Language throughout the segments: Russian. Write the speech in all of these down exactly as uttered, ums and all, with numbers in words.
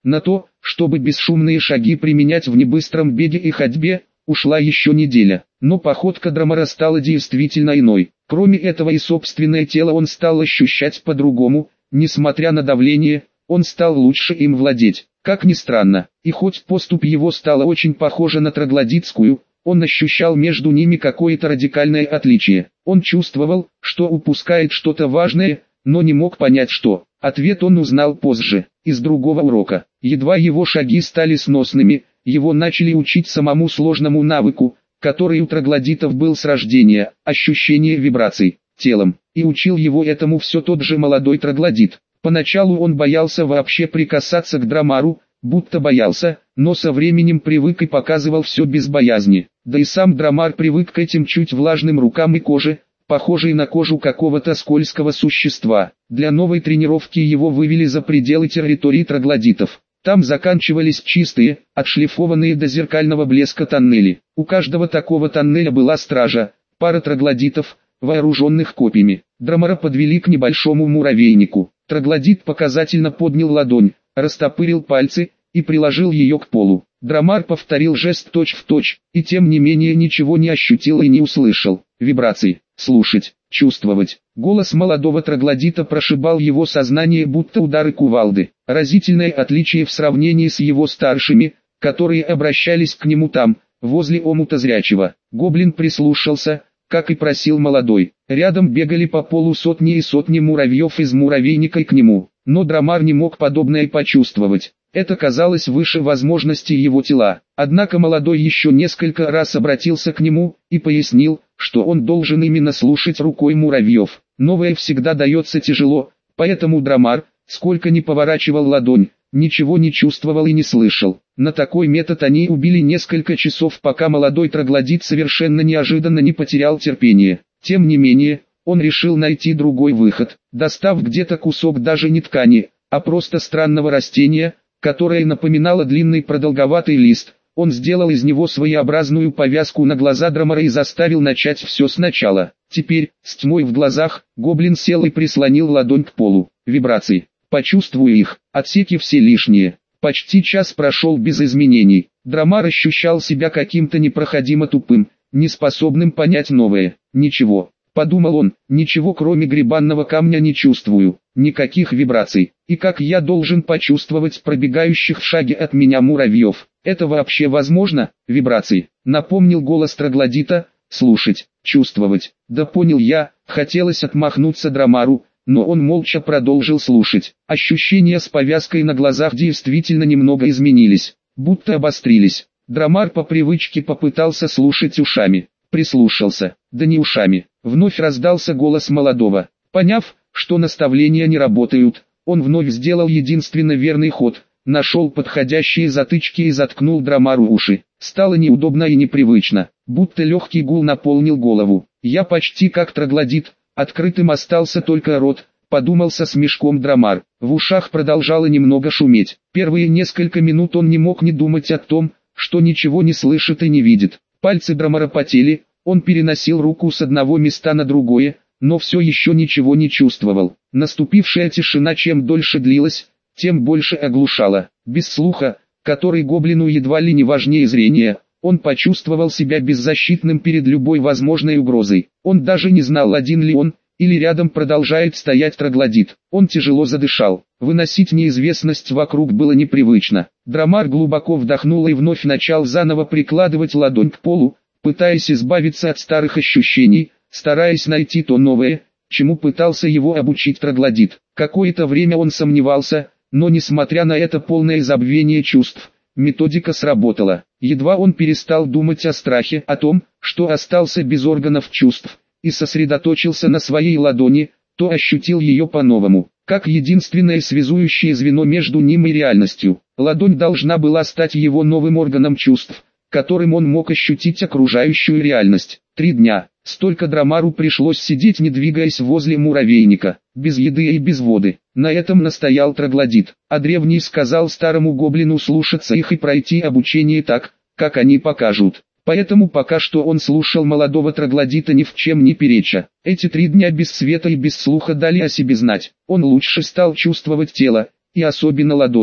На то, чтобы бесшумные шаги применять в небыстром беге и ходьбе, ушла еще неделя. Но походка Драмара стала действительно иной. Кроме этого и собственное тело он стал ощущать по-другому, несмотря на давление, он стал лучше им владеть. Как ни странно, и хоть поступь его стала очень похожа на троглодитскую, он ощущал между ними какое-то радикальное отличие. Он чувствовал, что упускает что-то важное, но не мог понять что. Ответ он узнал позже, из другого урока. Едва его шаги стали сносными, его начали учить самому сложному навыку, который у троглодитов был с рождения, ощущение вибраций, телом, и учил его этому все тот же молодой троглодит. Поначалу он боялся вообще прикасаться к Драмару, будто боялся, но со временем привык и показывал все без боязни. Да и сам Драмар привык к этим чуть влажным рукам и коже, похожей на кожу какого-то скользкого существа. Для новой тренировки его вывели за пределы территории троглодитов. Там заканчивались чистые, отшлифованные до зеркального блеска тоннели. У каждого такого тоннеля была стража, пара троглодитов, вооруженных копьями. Драмара подвели к небольшому муравейнику. Троглодит показательно поднял ладонь, растопырил пальцы и приложил ее к полу. Драмар повторил жест точь-в-точь, и тем не менее ничего не ощутил и не услышал. Вибрации, слушать, чувствовать. Голос молодого троглодита прошибал его сознание, будто удары кувалды. Разительное отличие в сравнении с его старшими, которые обращались к нему там, возле омута зрячего. Гоблин прислушался, как и просил молодой. Рядом бегали по полу сотни и сотни муравьев из муравейника и к нему. Но Драмар не мог подобное почувствовать. Это казалось выше возможностей его тела. Однако молодой еще несколько раз обратился к нему и пояснил, что он должен именно слушать рукой муравьев. Новое всегда дается тяжело, поэтому Драмар, сколько ни поворачивал ладонь, ничего не чувствовал и не слышал. На такой метод они убили несколько часов, пока молодой троглодит совершенно неожиданно не потерял терпение. Тем не менее, он решил найти другой выход, достав где-то кусок даже не ткани, а просто странного растения, которое напоминало длинный продолговатый лист. Он сделал из него своеобразную повязку на глаза Драмара и заставил начать все сначала. Теперь, с тьмой в глазах, гоблин сел и прислонил ладонь к полу. Вибрации. Почувствую их, отсеки все лишние. Почти час прошел без изменений. Драмар ощущал себя каким-то непроходимо тупым, неспособным понять новое. Ничего, подумал он, ничего кроме гребанного камня не чувствую, никаких вибраций. И как я должен почувствовать пробегающих в шаге от меня муравьев? Это вообще возможно? Вибрации. Напомнил голос троглодита, слушать, чувствовать. Да понял я, хотелось отмахнуться Драмару, но он молча продолжил слушать. Ощущения с повязкой на глазах действительно немного изменились, будто обострились. Драмар по привычке попытался слушать ушами, прислушался, да не ушами. Вновь раздался голос молодого. Поняв, что наставления не работают, он вновь сделал единственно верный ход, нашел подходящие затычки и заткнул Драмару уши. Стало неудобно и непривычно, будто легкий гул наполнил голову. Я почти как троглодит. Открытым остался только рот, подумал со смешком Драмар. В ушах продолжало немного шуметь. Первые несколько минут он не мог не думать о том, что ничего не слышит и не видит. Пальцы Драмара потели, он переносил руку с одного места на другое, но все еще ничего не чувствовал. Наступившая тишина чем дольше длилась, тем больше оглушала. Без слуха, который гоблину едва ли не важнее зрения, он почувствовал себя беззащитным перед любой возможной угрозой. Он даже не знал, один ли он, или рядом продолжает стоять троглодит. Он тяжело задышал. Выносить неизвестность вокруг было непривычно. Драмар глубоко вдохнул и вновь начал заново прикладывать ладонь к полу, пытаясь избавиться от старых ощущений, стараясь найти то новое, чему пытался его обучить троглодит. Какое-то время он сомневался, но несмотря на это полное забвение чувств, методика сработала. Едва он перестал думать о страхе, о том, что остался без органов чувств, и сосредоточился на своей ладони, то ощутил ее по-новому, как единственное связующее звено между ним и реальностью. Ладонь должна была стать его новым органом чувств, которым он мог ощутить окружающую реальность. Три дня. Столько Драмару пришлось сидеть, не двигаясь, возле муравейника, без еды и без воды. На этом настоял троглодит, а древний сказал старому гоблину слушаться их и пройти обучение так, как они покажут. Поэтому пока что он слушал молодого троглодита, ни в чем не переча. Эти три дня без света и без слуха дали о себе знать. Он лучше стал чувствовать тело, и особенно ладонь.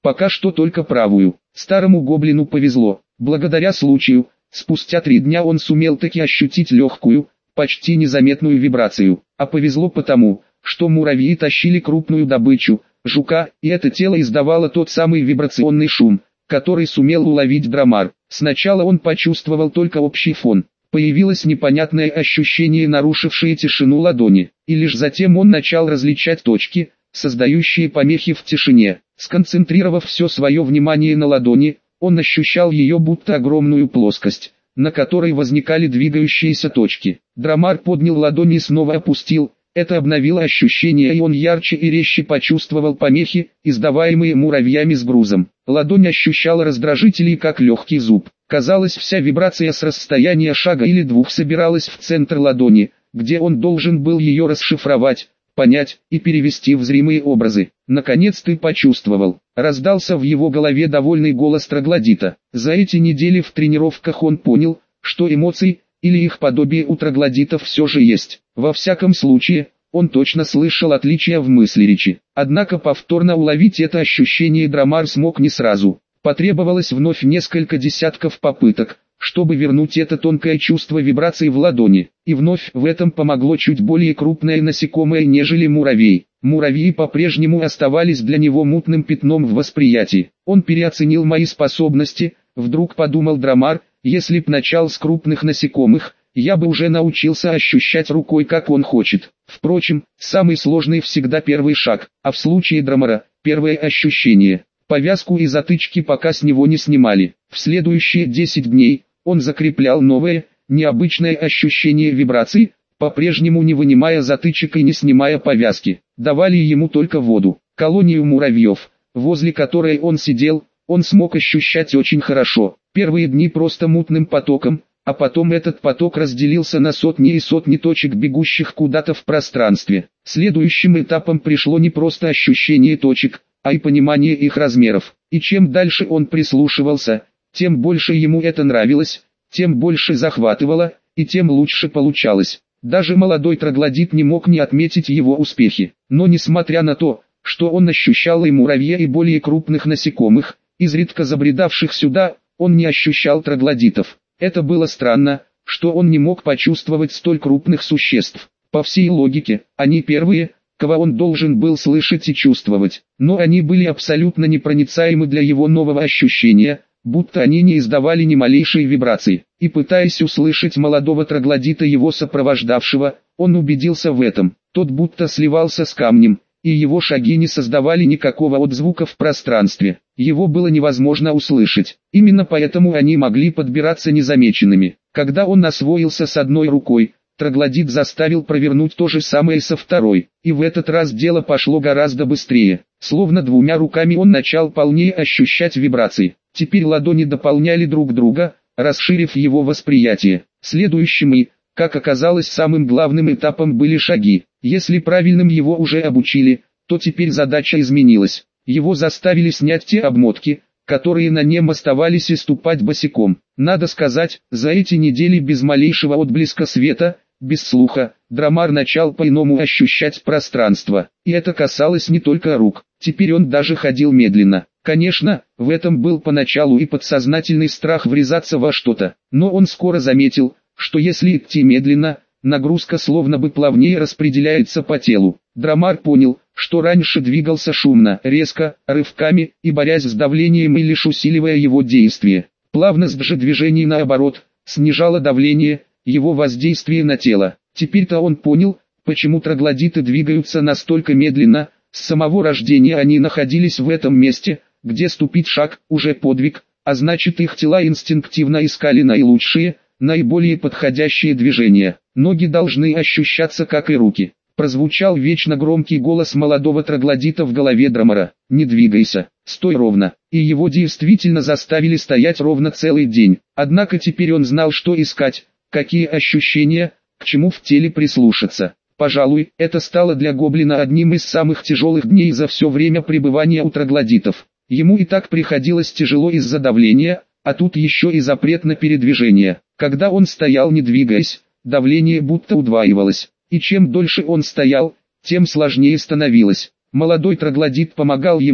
Пока что только правую. Старому гоблину повезло. Благодаря случаю, спустя три дня он сумел таки ощутить легкую, почти незаметную вибрацию. А повезло потому, что муравьи тащили крупную добычу, жука, и это тело издавало тот самый вибрационный шум, который сумел уловить Драмар. Сначала он почувствовал только общий фон. Появилось непонятное ощущение, нарушившее тишину ладони, и лишь затем он начал различать точки, создающие помехи в тишине. Сконцентрировав все свое внимание на ладони, он ощущал ее будто огромную плоскость, на которой возникали двигающиеся точки. Драмар поднял ладони и снова опустил. Это обновило ощущение, и он ярче и резче почувствовал помехи, издаваемые муравьями с грузом. Ладонь ощущала раздражители как легкий зуб. Казалось, вся вибрация с расстояния шага или двух собиралась в центр ладони, где он должен был ее расшифровать, понять и перевести в зримые образы. «Наконец ты почувствовал», — раздался в его голове довольный голос троглодита. За эти недели в тренировках он понял, что эмоции, или их подобие у троглодитов все же есть. Во всяком случае, он точно слышал отличия в мысли-речи. Однако повторно уловить это ощущение Драмар смог не сразу. Потребовалось вновь несколько десятков попыток, чтобы вернуть это тонкое чувство вибраций в ладони. И вновь в этом помогло чуть более крупное насекомое, нежели муравей. Муравьи по-прежнему оставались для него мутным пятном в восприятии. Он переоценил мои способности, вдруг подумал Драмар. Если б начал с крупных насекомых, я бы уже научился ощущать рукой, как он хочет. Впрочем, самый сложный всегда первый шаг, а в случае Драмара – первое ощущение. Повязку и затычки пока с него не снимали. В следующие десять дней он закреплял новое, необычное ощущение вибраций, по-прежнему не вынимая затычек и не снимая повязки. Давали ему только воду. Колонию муравьев, возле которой он сидел, он смог ощущать очень хорошо. Первые дни просто мутным потоком, а потом этот поток разделился на сотни и сотни точек, бегущих куда-то в пространстве. Следующим этапом пришло не просто ощущение точек, а и понимание их размеров. И чем дальше он прислушивался, тем больше ему это нравилось, тем больше захватывало, и тем лучше получалось. Даже молодой троглодит не мог не отметить его успехи. Но несмотря на то, что он ощущал и муравья, и более крупных насекомых, изредка забредавших сюда, он не ощущал троглодитов. Это было странно, что он не мог почувствовать столь крупных существ. По всей логике, они первые, кого он должен был слышать и чувствовать. Но они были абсолютно непроницаемы для его нового ощущения, будто они не издавали ни малейшей вибрации. И пытаясь услышать молодого троглодита, его сопровождавшего, он убедился в этом. Тот будто сливался с камнем, и его шаги не создавали никакого отзвука в пространстве. Его было невозможно услышать. Именно поэтому они могли подбираться незамеченными. Когда он освоился с одной рукой, троглодит заставил провернуть то же самое со второй. И в этот раз дело пошло гораздо быстрее. Словно двумя руками он начал полнее ощущать вибрации. Теперь ладони дополняли друг друга, расширив его восприятие. Следующим и, как оказалось, самым главным этапом были шаги. Если правильным его уже обучили, то теперь задача изменилась. Его заставили снять те обмотки, которые на нем оставались, и ступать босиком. Надо сказать, за эти недели без малейшего отблеска света, без слуха, Драмар начал по-иному ощущать пространство. И это касалось не только рук. Теперь он даже ходил медленно. Конечно, в этом был поначалу и подсознательный страх врезаться во что-то. Но он скоро заметил, что если идти медленно, нагрузка словно бы плавнее распределяется по телу. Драмар понял, что раньше двигался шумно, резко, рывками, и борясь с давлением и лишь усиливая его действие. Плавность же движений, наоборот, снижала давление, его воздействие на тело. Теперь-то он понял, почему троглодиты двигаются настолько медленно. С самого рождения они находились в этом месте, где ступить шаг уже подвиг, а значит, их тела инстинктивно искали наилучшие, наиболее подходящие движения. Ноги должны ощущаться, как и руки. Прозвучал вечно громкий голос молодого троглодита в голове Драмара. «Не двигайся, стой ровно». И его действительно заставили стоять ровно целый день. Однако теперь он знал, что искать, какие ощущения, к чему в теле прислушаться. Пожалуй, это стало для гоблина одним из самых тяжелых дней за все время пребывания у троглодитов. Ему и так приходилось тяжело из-за давления, а тут еще и запрет на передвижение. Когда он стоял не двигаясь, давление будто удваивалось. И чем дольше он стоял, тем сложнее становилось. Молодой троглодит помогал ему,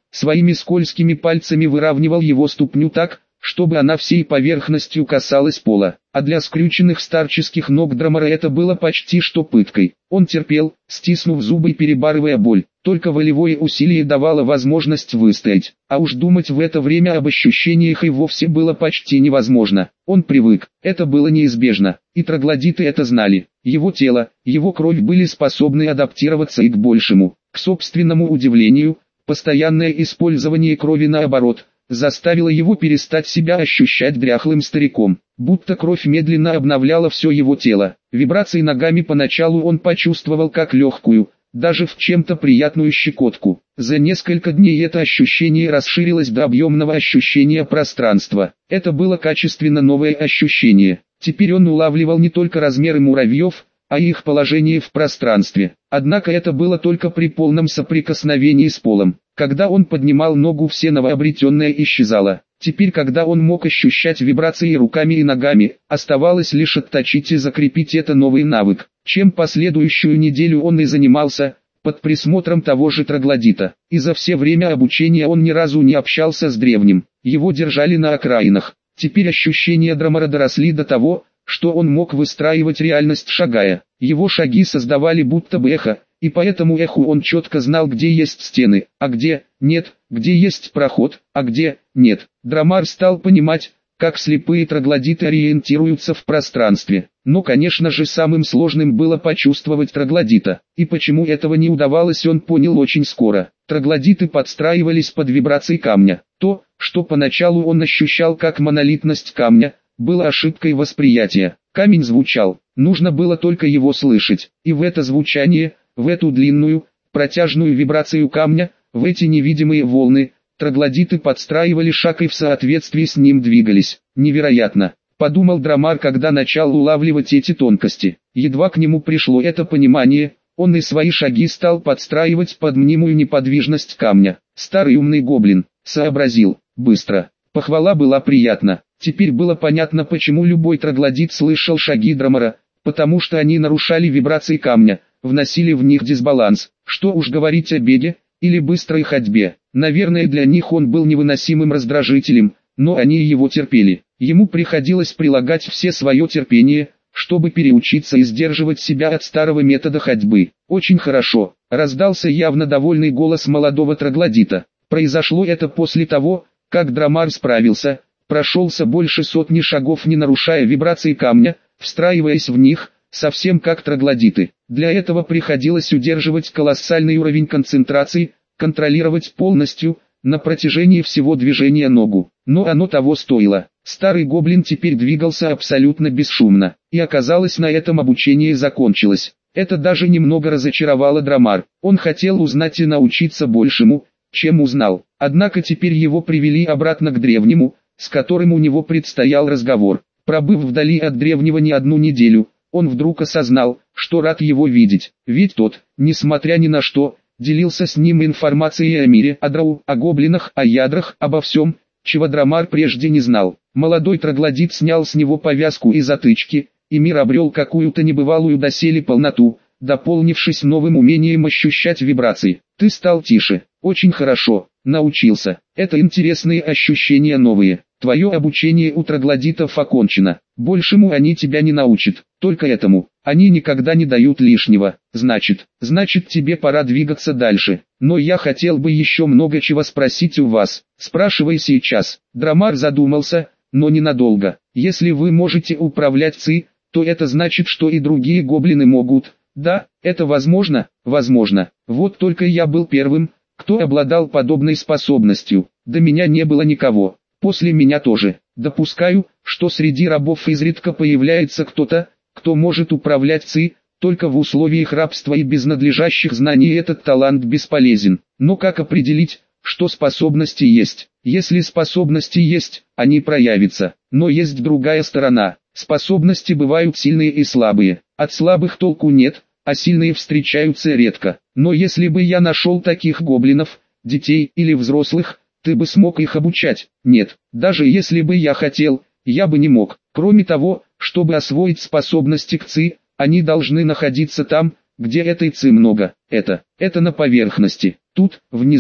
своими скользкими пальцами выравнивал его ступню так, чтобы она всей поверхностью касалась пола, а для скрюченных старческих ног Драмара это было почти что пыткой. Он терпел, стиснув зубы и перебарывая боль, только волевое усилие давало возможность выстоять, а уж думать в это время об ощущениях и вовсе было почти невозможно. Он привык, это было неизбежно, и троглодиты это знали. Его тело, его кровь были способны адаптироваться и к большему. К собственному удивлению, постоянное использование крови наоборот – заставило его перестать себя ощущать дряхлым стариком, будто кровь медленно обновляла все его тело. Вибрации ногами поначалу он почувствовал как легкую, даже в чем-то приятную щекотку. За несколько дней это ощущение расширилось до объемного ощущения пространства. Это было качественно новое ощущение. Теперь он улавливал не только размеры муравьев, а их положение в пространстве. Однако это было только при полном соприкосновении с полом. Когда он поднимал ногу, все новообретенное исчезало. Теперь, когда он мог ощущать вибрации руками и ногами, оставалось лишь отточить и закрепить это новый навык, чем последующую неделю он и занимался, под присмотром того же троглодита. И за все время обучения он ни разу не общался с древним, его держали на окраинах. Теперь ощущения Драмара доросли до того, что он мог выстраивать реальность шагая. Его шаги создавали будто бы эхо, и по этому эху он четко знал, где есть стены, а где нет, где есть проход, а где нет. Драмар стал понимать, как слепые троглодиты ориентируются в пространстве. Но, конечно же, самым сложным было почувствовать троглодита. И почему этого не удавалось, он понял очень скоро. Троглодиты подстраивались под вибрации камня. То, что поначалу он ощущал как монолитность камня, было ошибкой восприятия. Камень звучал, нужно было только его слышать. И в это звучание, в эту длинную, протяжную вибрацию камня, в эти невидимые волны, троглодиты подстраивали шаг и в соответствии с ним двигались. Невероятно, подумал Драмар, когда начал улавливать эти тонкости. Едва к нему пришло это понимание, он и свои шаги стал подстраивать под мнимую неподвижность камня. Старый умный гоблин, сообразил, быстро. Похвала была приятна. Теперь было понятно, почему любой троглодит слышал шаги Драмара, потому что они нарушали вибрации камня, вносили в них дисбаланс. Что уж говорить о беге или быстрой ходьбе. Наверное, для них он был невыносимым раздражителем, но они его терпели. Ему приходилось прилагать все свое терпение, чтобы переучиться и сдерживать себя от старого метода ходьбы. Очень хорошо, раздался явно довольный голос молодого троглодита. Произошло это после того, как Драмар справился, прошелся больше сотни шагов, не нарушая вибрации камня, встраиваясь в них, совсем как троглодиты. Для этого приходилось удерживать колоссальный уровень концентрации, контролировать полностью, на протяжении всего движения ногу. Но оно того стоило. Старый гоблин теперь двигался абсолютно бесшумно, и оказалось, на этом обучение закончилось. Это даже немного разочаровало Драмар. Он хотел узнать и научиться большему, чем узнал. Однако теперь его привели обратно к древнему, с которым у него предстоял разговор. Пробыв вдали от древнего не одну неделю, он вдруг осознал, что рад его видеть, ведь тот, несмотря ни на что, делился с ним информацией о мире, о драу, о гоблинах, о ядрах, обо всем, чего Драмар прежде не знал. Молодой троглодит снял с него повязку и затычки, и мир обрел какую-то небывалую доселе полноту, дополнившись новым умением ощущать вибрации. Ты стал тише, очень хорошо, научился, это интересные ощущения новые. Твое обучение у троглодитов окончено, большему они тебя не научат, только этому, они никогда не дают лишнего, значит, значит тебе пора двигаться дальше, но я хотел бы еще много чего спросить у вас, спрашивай сейчас. Драмар задумался, но ненадолго. Если вы можете управлять Ци, то это значит, что и другие гоблины могут. Да, это возможно, возможно, вот только я был первым, кто обладал подобной способностью, до меня не было никого. После меня тоже. Допускаю, что среди рабов изредка появляется кто-то, кто может управлять Ци, только в условиях рабства и без надлежащих знаний этот талант бесполезен. Но как определить, что способности есть? Если способности есть, они проявятся. Но есть другая сторона. Способности бывают сильные и слабые. От слабых толку нет, а сильные встречаются редко. Но если бы я нашел таких гоблинов, детей или взрослых, ты бы смог их обучать? Нет, даже если бы я хотел, я бы не мог. Кроме того, чтобы освоить способности к Ци, они должны находиться там, где этой Ци много. Это, это на поверхности. Тут, внизу,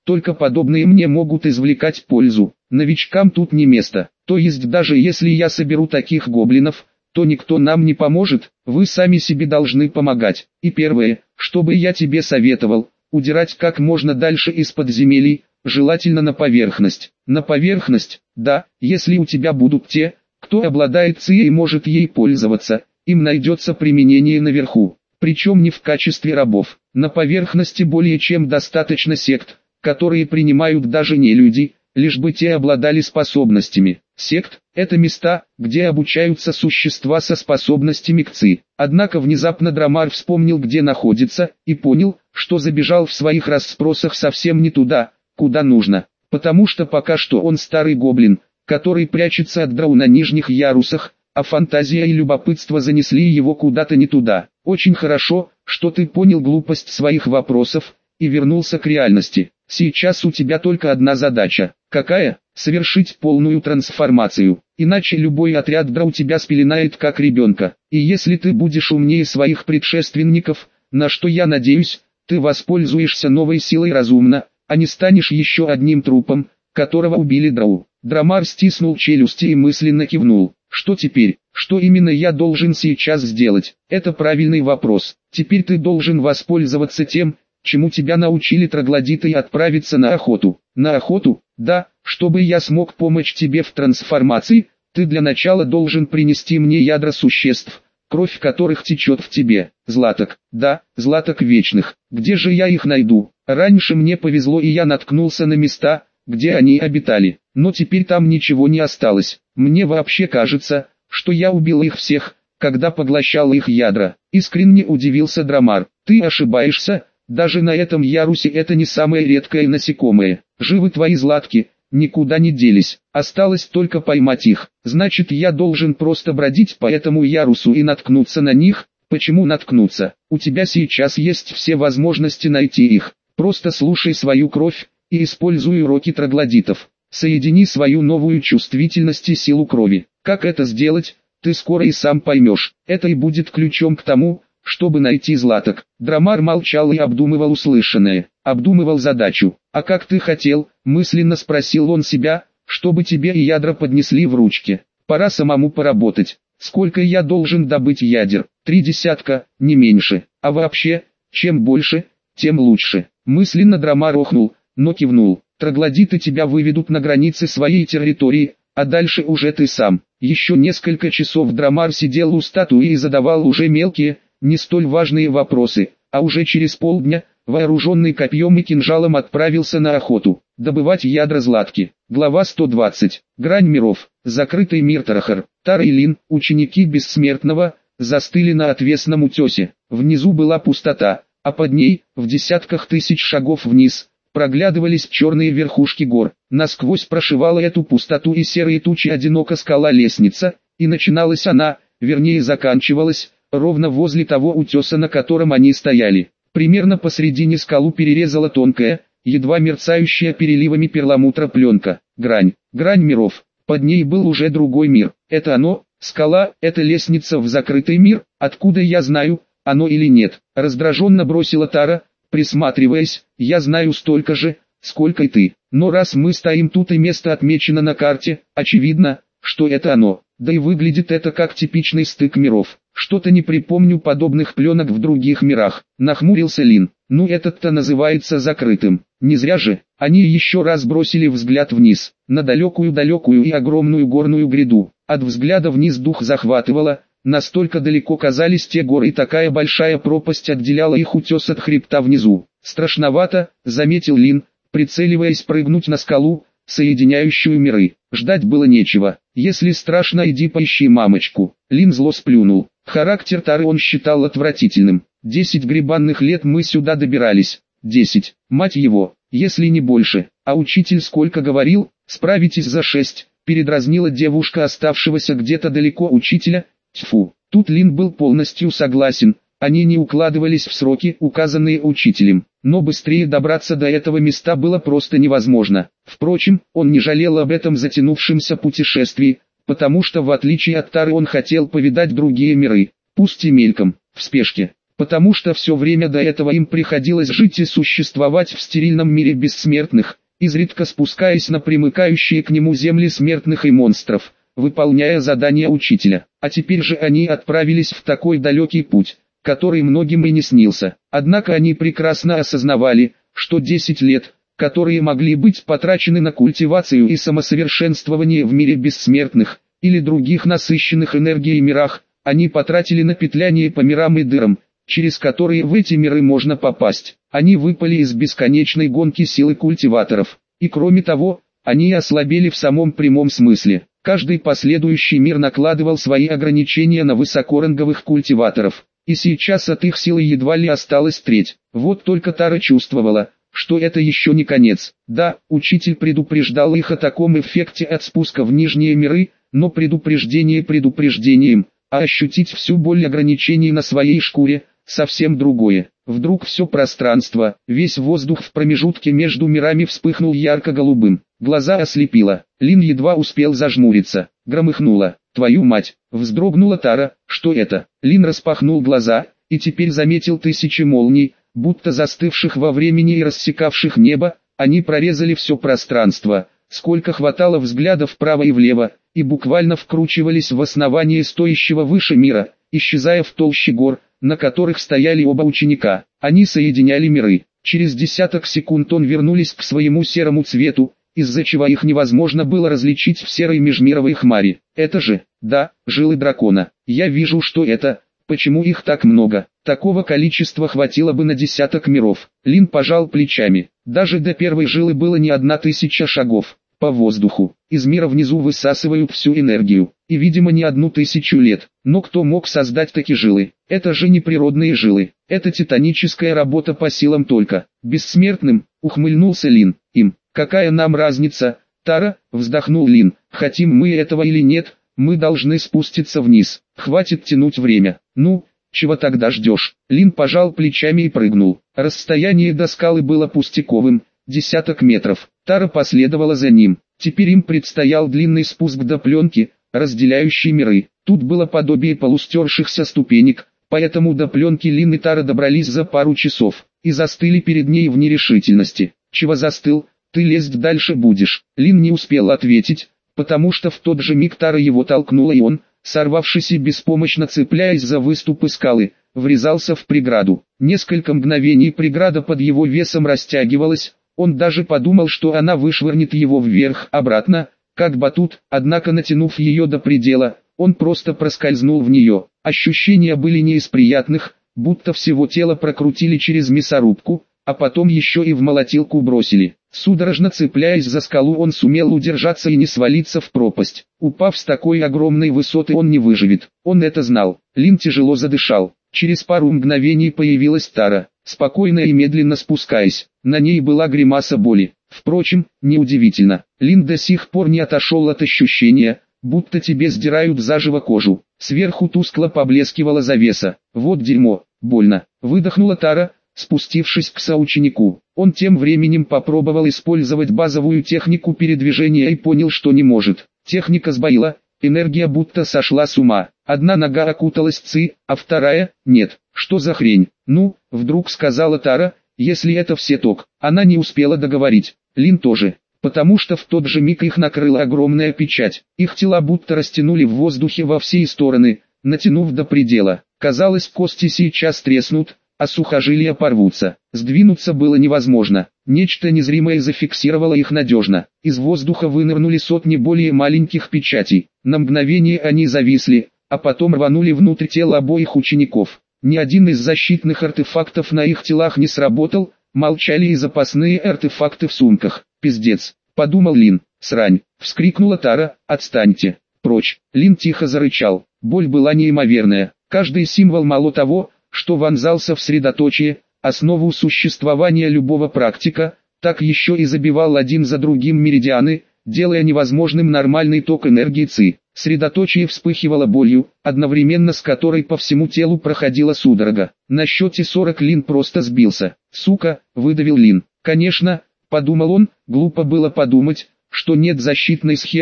только подобные мне могут извлекать пользу. Новичкам тут не место. То есть даже если я соберу таких гоблинов, то никто нам не поможет, вы сами себе должны помогать. И первое, что бы я тебе советовал, удирать как можно дальше из подземелий, желательно на поверхность. На поверхность, да, если у тебя будут те, кто обладает ЦИ и может ей пользоваться, им найдется применение наверху, причем не в качестве рабов. На поверхности более чем достаточно сект, которые принимают даже не люди, лишь бы те обладали способностями. Сект – это места, где обучаются существа со способностями к ЦИ. Однако внезапно Драмар вспомнил, где находится, и понял, что забежал в своих расспросах совсем не туда, куда нужно. Потому что пока что он старый гоблин, который прячется от драу на нижних ярусах, а фантазия и любопытство занесли его куда-то не туда. Очень хорошо, что ты понял глупость своих вопросов и вернулся к реальности. Сейчас у тебя только одна задача. Какая? Совершить полную трансформацию. Иначе любой отряд драу тебя спеленает как ребенка. И если ты будешь умнее своих предшественников, на что я надеюсь, ты воспользуешься новой силой разумно, а не станешь еще одним трупом, которого убили драу. Драмар стиснул челюсти и мысленно кивнул. Что теперь? Что именно я должен сейчас сделать? Это правильный вопрос. Теперь ты должен воспользоваться тем, чему тебя научили троглодиты, и отправиться на охоту. На охоту? Да, чтобы я смог помочь тебе в трансформации, ты для начала должен принести мне ядра существ, кровь которых течет в тебе. Златок. Да, златок вечных. Где же я их найду? Раньше мне повезло, и я наткнулся на места, где они обитали. Но теперь там ничего не осталось. Мне вообще кажется, что я убил их всех, когда поглощал их ядра. Искренне удивился Драмар. Ты ошибаешься, даже на этом ярусе это не самое редкое насекомое. Живы твои златки, никуда не делись. Осталось только поймать их. Значит, я должен просто бродить по этому ярусу и наткнуться на них. Почему наткнуться? У тебя сейчас есть все возможности найти их. Просто слушай свою кровь и используй уроки троглодитов. Соедини свою новую чувствительность и силу крови. Как это сделать, ты скоро и сам поймешь. Это и будет ключом к тому, чтобы найти златок. Драмар молчал и обдумывал услышанное. Обдумывал задачу. А как ты хотел, мысленно спросил он себя, чтобы тебе и ядра поднесли в ручке. Пора самому поработать. Сколько я должен добыть ядер? Три десятка, не меньше. А вообще, чем больше, тем лучше. Мысленно Драмар охнул, но кивнул. Троглодиты тебя выведут на границы своей территории, а дальше уже ты сам. Еще несколько часов Драмар сидел у статуи и задавал уже мелкие, не столь важные вопросы, а уже через полдня, вооруженный копьем и кинжалом, отправился на охоту, добывать ядра златки. Глава сто двадцать. Грань миров. Закрытый мир Тарахар. Тар и Лин, ученики Бессмертного, застыли на отвесном утесе. Внизу была пустота, а под ней, в десятках тысяч шагов вниз, проглядывались черные верхушки гор. Насквозь прошивала эту пустоту и серые тучи одиноко скала лестница, и начиналась она, вернее заканчивалась, ровно возле того утеса, на котором они стояли. Примерно посредине скалу перерезала тонкая, едва мерцающая переливами перламутра пленка. Грань. Грань миров. Под ней был уже другой мир. Это оно, скала, это лестница в закрытый мир, откуда я знаю, оно или нет. Раздраженно бросила Тара, присматриваясь. Я знаю столько же, сколько и ты. Но раз мы стоим тут и место отмечено на карте, очевидно, что это оно. Да и выглядит это как типичный стык миров. Что-то не припомню подобных пленок в других мирах. Нахмурился Лин. Ну этот-то называется закрытым. Не зря же. Они еще раз бросили взгляд вниз, на далекую-далекую и огромную горную гряду. От взгляда вниз дух захватывало. Настолько далеко казались те горы, и такая большая пропасть отделяла их утес от хребта внизу. Страшновато, заметил Лин, прицеливаясь прыгнуть на скалу, соединяющую миры. Ждать было нечего. Если страшно, иди поищи мамочку. Лин зло сплюнул. Характер Тары он считал отвратительным. Десять гребанных лет мы сюда добирались. Десять. Мать его, если не больше. А учитель сколько говорил? Справитесь за шесть. Передразнила девушка оставшегося где-то далеко учителя. Тьфу. Тут Лин был полностью согласен. Они не укладывались в сроки, указанные учителем. Но быстрее добраться до этого места было просто невозможно. Впрочем, он не жалел об этом затянувшемся путешествии, потому что в отличие от Тары он хотел повидать другие миры, пусть и мельком, в спешке. потому что все время до этого им приходилось жить и существовать в стерильном мире бессмертных, изредка спускаясь на примыкающие к нему земли смертных и монстров, выполняя задания учителя. А теперь же они отправились в такой далекий путь, который многим и не снился. Однако они прекрасно осознавали, что десять лет, которые могли быть потрачены на культивацию и самосовершенствование в мире бессмертных, или других насыщенных энергией мирах, они потратили на петляние по мирам и дырам, через которые в эти миры можно попасть. Они выпали из бесконечной гонки силы культиваторов, и кроме того, они ослабели в самом прямом смысле. Каждый последующий мир накладывал свои ограничения на высокоранговых культиваторов, и сейчас от их силы едва ли осталась треть. Вот только Тара чувствовала, что это еще не конец. Да, учитель предупреждал их о таком эффекте от спуска в нижние миры, но предупреждение предупреждением, а ощутить всю боль ограничений на своей шкуре – совсем другое. Вдруг все пространство, весь воздух в промежутке между мирами вспыхнул ярко-голубым. Глаза ослепило. Лин едва успел зажмуриться. Громыхнуло. «Твою мать!» Вздрогнула Тара. «Что это?» Лин распахнул глаза, и теперь заметил тысячи молний, будто застывших во времени и рассекавших небо. Они прорезали все пространство, сколько хватало взгляда вправо и влево, и буквально вкручивались в основание стоящего выше мира, исчезая в толще гор, на которых стояли оба ученика. Они соединяли миры. Через десяток секунд он вернулись к своему серому цвету, из-за чего их невозможно было различить в серой межмировой хмари. Это же, да, жилы дракона. Я вижу, что это. Почему их так много? Такого количества хватило бы на десяток миров. Лин пожал плечами. Даже до первой жилы было не одна тысяча шагов. По воздуху. Из мира внизу высасывают всю энергию. И видимо не одну тысячу лет. Но кто мог создать такие жилы? Это же не природные жилы. Это титаническая работа по силам только. Бессмертным, ухмыльнулся Лин. Им. Какая нам разница? Тара, вздохнул Лин. Хотим мы этого или нет, мы должны спуститься вниз. Хватит тянуть время. Ну, чего тогда ждешь? Лин пожал плечами и прыгнул. Расстояние до скалы было пустяковым. Десяток метров. Тара последовала за ним. Теперь им предстоял длинный спуск до пленки, разделяющей миры. Тут было подобие полустершихся ступенек, поэтому до пленки Лин и Тара добрались за пару часов, и застыли перед ней в нерешительности. «Чего застыл? Ты лезть дальше будешь». Лин не успел ответить, потому что в тот же миг Тара его толкнула, и он, сорвавшись и беспомощно цепляясь за выступы скалы, врезался в преграду. Несколько мгновений преграда под его весом растягивалась. Он даже подумал, что она вышвырнет его вверх-обратно, как батут, однако натянув ее до предела, он просто проскользнул в нее. Ощущения были не из приятных, будто всего тело прокрутили через мясорубку, а потом еще и в молотилку бросили. Судорожно цепляясь за скалу, он сумел удержаться и не свалиться в пропасть. Упав с такой огромной высоты, он не выживет. Он это знал. Лин тяжело задышал. Через пару мгновений появилась Тара, спокойно и медленно спускаясь. На ней была гримаса боли. Впрочем, неудивительно. Лин до сих пор не отошел от ощущения, будто тебе сдирают заживо кожу. Сверху тускло поблескивала завеса. Вот дерьмо, больно. Выдохнула Тара, спустившись к соученику. Он тем временем попробовал использовать базовую технику передвижения и понял, что не может. Техника сбоила, энергия будто сошла с ума. Одна нога окуталась ци, а вторая – нет. Что за хрень? Ну, вдруг сказала Тара, если это все ток. Она не успела договорить. Лин тоже. Потому что в тот же миг их накрыла огромная печать. Их тела будто растянули в воздухе во все стороны, натянув до предела. Казалось, кости сейчас треснут, а сухожилия порвутся. Сдвинуться было невозможно. Нечто незримое зафиксировало их надежно. Из воздуха вынырнули сотни более маленьких печатей. На мгновение они зависли, а потом рванули внутрь тела обоих учеников. Ни один из защитных артефактов на их телах не сработал, молчали и запасные артефакты в сумках. «Пиздец», — подумал Лин. «Срань», — вскрикнула Тара, «отстаньте». Прочь. Лин тихо зарычал. Боль была неимоверная. Каждый символ мало того, что вонзался в средоточие, основу существования любого практика, так еще и забивал один за другим меридианы, делая невозможным нормальный ток энергии ци. Средоточие вспыхивало болью, одновременно с которой по всему телу проходила судорога. На счете сорок Лин просто сбился. «Сука», — выдавил Лин. «Конечно», — подумал он, глупо было подумать, что нет защитной схемы,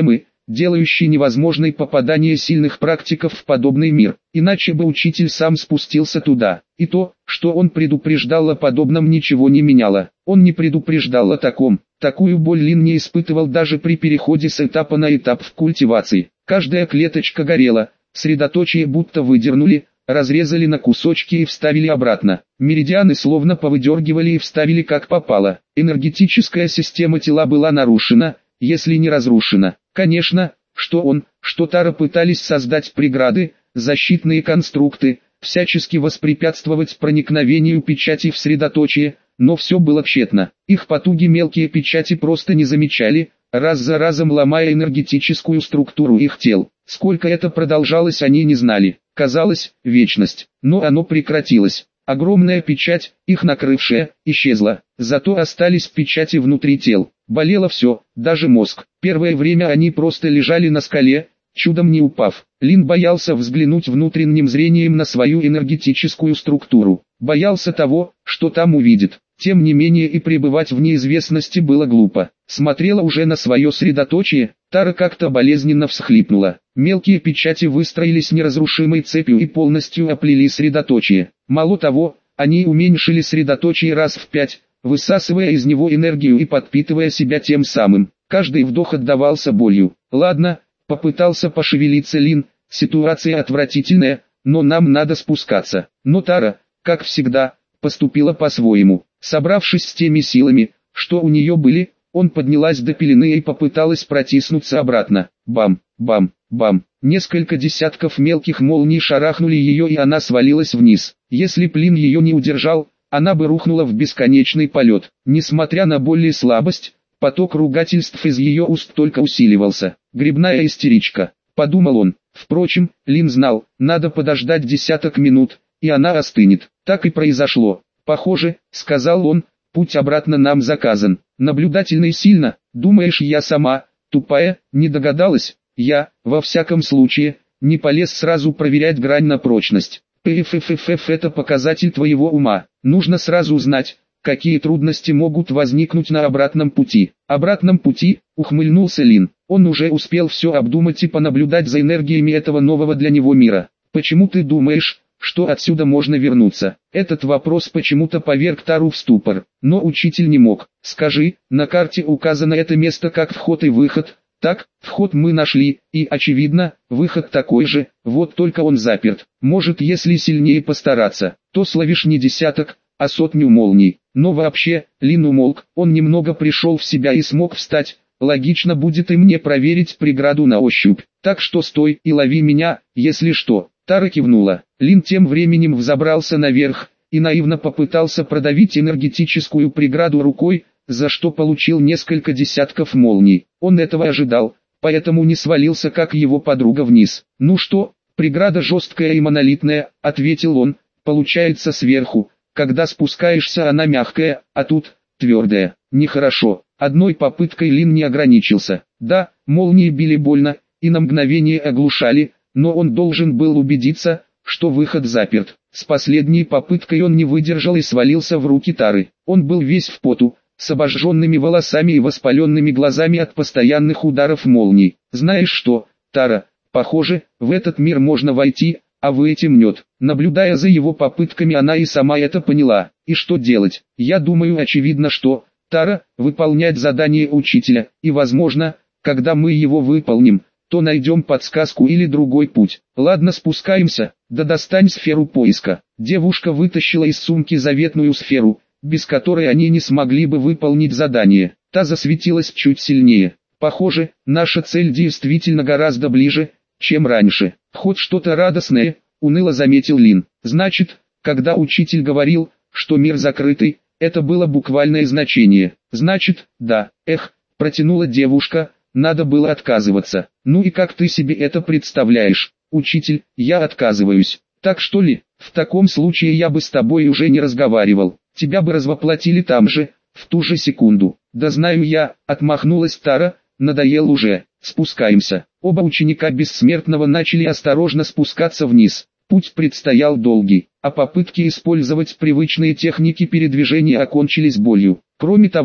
делающий невозможной попадание сильных практиков в подобный мир, иначе бы учитель сам спустился туда. И то, что он предупреждал о подобном, ничего не меняло. Он не предупреждал о таком. Такую боль Лин не испытывал даже при переходе с этапа на этап в культивации. Каждая клеточка горела, средоточие будто выдернули, разрезали на кусочки и вставили обратно. Меридианы словно повыдергивали и вставили как попало. Энергетическая система тела была нарушена, если не разрушена. Конечно, что он, что Тара пытались создать преграды, защитные конструкты, всячески воспрепятствовать проникновению печати в средоточие, но все было тщетно. Их потуги мелкие печати просто не замечали, раз за разом ломая энергетическую структуру их тел. Сколько это продолжалось, они не знали. Казалось, вечность. Но оно прекратилось. Огромная печать, их накрывшая, исчезла. Зато остались печати внутри тел. Болело все, даже мозг. Первое время они просто лежали на скале, чудом не упав. Лин боялся взглянуть внутренним зрением на свою энергетическую структуру. Боялся того, что там увидит. Тем не менее и пребывать в неизвестности было глупо. Смотрела уже на свое средоточие, Тара как-то болезненно всхлипнула. Мелкие печати выстроились неразрушимой цепью и полностью оплели средоточие. Мало того, они уменьшили средоточие раз в пять, высасывая из него энергию и подпитывая себя тем самым. Каждый вдох отдавался болью. Ладно, попытался пошевелиться Лин, ситуация отвратительная, но нам надо спускаться. Но Тара, как всегда, поступила по-своему. Собравшись с теми силами, что у нее были, он поднялась до пелены и попыталась протиснуться обратно. Бам, бам, бам. Несколько десятков мелких молний шарахнули ее, и она свалилась вниз. Если б Лин ее не удержал, она бы рухнула в бесконечный полет. Несмотря на боль и слабость, поток ругательств из ее уст только усиливался. «Грибная истеричка», — подумал он. Впрочем, Лин знал, надо подождать десяток минут, и она остынет. Так и произошло. «Похоже», — сказал он, — «путь обратно нам заказан». Наблюдательный сильно, думаешь, я сама, тупая, не догадалась? Я, во всяком случае, не полез сразу проверять грань на прочность. ПФФФ это показатель твоего ума. Нужно сразу знать, какие трудности могут возникнуть на обратном пути. Обратном пути, ухмыльнулся Лин. Он уже успел все обдумать и понаблюдать за энергиями этого нового для него мира. Почему ты думаешь, что отсюда можно вернуться? Этот вопрос почему-то поверг Тару в ступор, но учитель не мог. Скажи, на карте указано это место как вход и выход. Так, вход мы нашли, и, очевидно, выход такой же, вот только он заперт. Может, если сильнее постараться, то словишь не десяток, а сотню молний. Но вообще, Лин умолк, он немного пришел в себя и смог встать. Логично будет и мне проверить преграду на ощупь. Так что стой и лови меня, если что. Тара кивнула. Лин тем временем взобрался наверх и наивно попытался продавить энергетическую преграду рукой, за что получил несколько десятков молний. Он этого ожидал, поэтому не свалился, как его подруга, вниз. «Ну что, преграда жесткая и монолитная», — ответил он, — «получается сверху, когда спускаешься она мягкая, а тут твердая. Нехорошо». Одной попыткой Лин не ограничился. Да, молнии били больно и на мгновение оглушали, но он должен был убедиться, что выход заперт. С последней попыткой он не выдержал и свалился в руки Тары. Он был весь в поту, с обожженными волосами и воспаленными глазами от постоянных ударов молний. «Знаешь что, Тара, похоже, в этот мир можно войти, а в этим нет». Наблюдая за его попытками, она и сама это поняла. И что делать? Я думаю, очевидно, что, Тара, выполнять задание учителя, и возможно, когда мы его выполним, то найдем подсказку или другой путь. Ладно, спускаемся, да достань сферу поиска. Девушка вытащила из сумки заветную сферу, без которой они не смогли бы выполнить задание. Та засветилась чуть сильнее. Похоже, наша цель действительно гораздо ближе, чем раньше. Хоть что-то радостное, уныло заметил Лин. Значит, когда учитель говорил, что мир закрытый, это было буквальное значение. Значит, да, эх, протянула девушка, надо было отказываться. Ну и как ты себе это представляешь? Учитель, я отказываюсь. Так что ли? В таком случае я бы с тобой уже не разговаривал. Тебя бы развоплотили там же, в ту же секунду. Да знаю я, отмахнулась Тара, надоел уже. Спускаемся. Оба ученика Бессмертного начали осторожно спускаться вниз. Путь предстоял долгий, а попытки использовать привычные техники передвижения окончились болью. Кроме того,